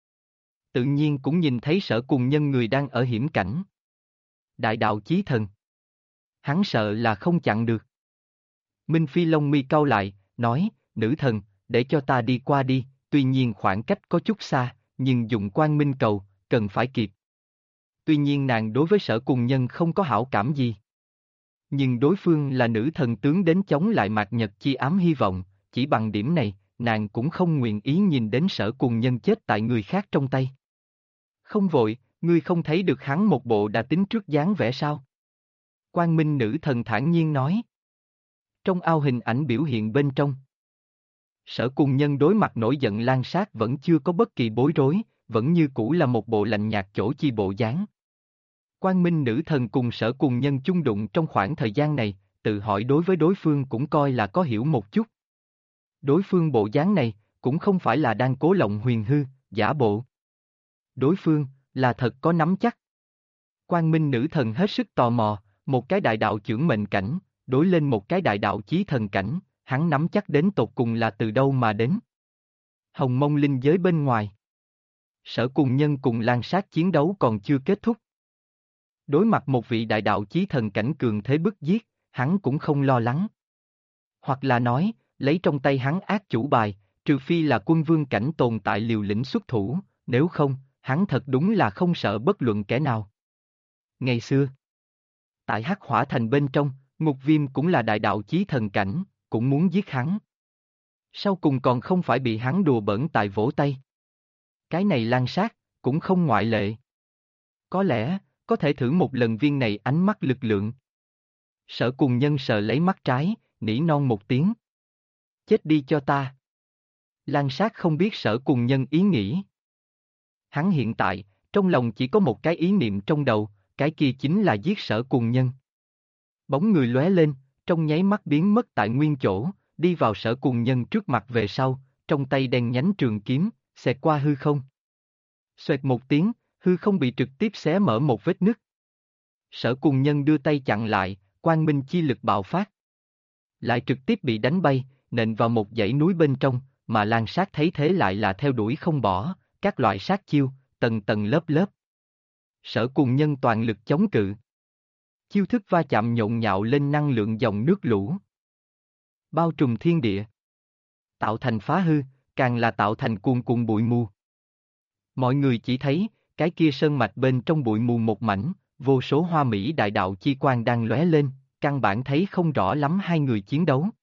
Tự nhiên cũng nhìn thấy Sở Cùng Nhân người đang ở hiểm cảnh. Đại đạo chí thần. Hắn sợ là không chặn được. Minh Phi lông mi cau lại, nói, nữ thần, để cho ta đi qua đi, tuy nhiên khoảng cách có chút xa, nhưng dùng Quang Minh cầu, cần phải kịp. Tuy nhiên nàng đối với Sở Cùng Nhân không có hảo cảm gì. Nhưng đối phương là nữ thần tướng đến chống lại Mạt Nhật chi ám hy vọng, chỉ bằng điểm này, nàng cũng không nguyện ý nhìn đến Sở Cùng Nhân chết tại người khác trong tay. Không vội, ngươi không thấy được hắn một bộ đã tính trước dáng vẻ sao? Quang Minh nữ thần thản nhiên nói. Trong ao hình ảnh biểu hiện bên trong. Sở Cùng Nhân đối mặt nổi giận lan sát vẫn chưa có bất kỳ bối rối, vẫn như cũ là một bộ lạnh nhạt chỗ chi bộ dáng. Quang Minh nữ thần cùng Sở Cùng Nhân chung đụng trong khoảng thời gian này, tự hỏi đối với đối phương cũng coi là có hiểu một chút. Đối phương bộ dáng này, cũng không phải là đang cố lộng huyền hư, giả bộ. Đối phương, là thật có nắm chắc. Quang Minh nữ thần hết sức tò mò, Một cái đại đạo chưởng mệnh cảnh, đối lên một cái đại đạo chí thần cảnh, hắn nắm chắc đến tột cùng là từ đâu mà đến. Hồng mông linh giới bên ngoài. Sở Cùng Nhân cùng Lan Sát chiến đấu còn chưa kết thúc. Đối mặt một vị đại đạo chí thần cảnh cường thế bức giết, hắn cũng không lo lắng. Hoặc là nói, lấy trong tay hắn ác chủ bài, trừ phi là quân vương cảnh tồn tại liều lĩnh xuất thủ, nếu không, hắn thật đúng là không sợ bất luận kẻ nào. Ngày xưa, tại Hắc Hỏa Thành bên trong, Ngục Viêm cũng là đại đạo chí thần cảnh, cũng muốn giết hắn. Sau cùng còn không phải bị hắn đùa bỡn tại vỗ tay. Cái này Lan Sát, cũng không ngoại lệ. Có lẽ, có thể thử một lần viên này ánh mắt lực lượng. Sở Cùng Nhân sờ lấy mắt trái, nỉ non một tiếng. Chết đi cho ta. Lan Sát không biết Sở Cùng Nhân ý nghĩ. Hắn hiện tại, trong lòng chỉ có một cái ý niệm trong đầu, cái kia chính là giết Sở Cùng Nhân. Bóng người lóe lên, trong nháy mắt biến mất tại nguyên chỗ, đi vào Sở Cùng Nhân trước mặt về sau, trong tay đen nhánh trường kiếm, xẹt qua hư không. Xoẹt một tiếng, hư không bị trực tiếp xé mở một vết nứt. Sở Cùng Nhân đưa tay chặn lại, quang minh chi lực bạo phát. Lại trực tiếp bị đánh bay, nện vào một dãy núi bên trong, mà Lan Sát thấy thế lại là theo đuổi không bỏ, các loại sát chiêu, tầng tầng lớp lớp. Sở Cùng Nhân toàn lực chống cự. Chiêu thức va chạm nhộn nhạo lên năng lượng dòng nước lũ. Bao trùm thiên địa. Tạo thành phá hư, càng là tạo thành cuồn cuộn bụi mù. Mọi người chỉ thấy, cái kia sơn mạch bên trong bụi mù một mảnh, vô số hoa mỹ đại đạo chi quang đang lóe lên, căn bản thấy không rõ lắm hai người chiến đấu.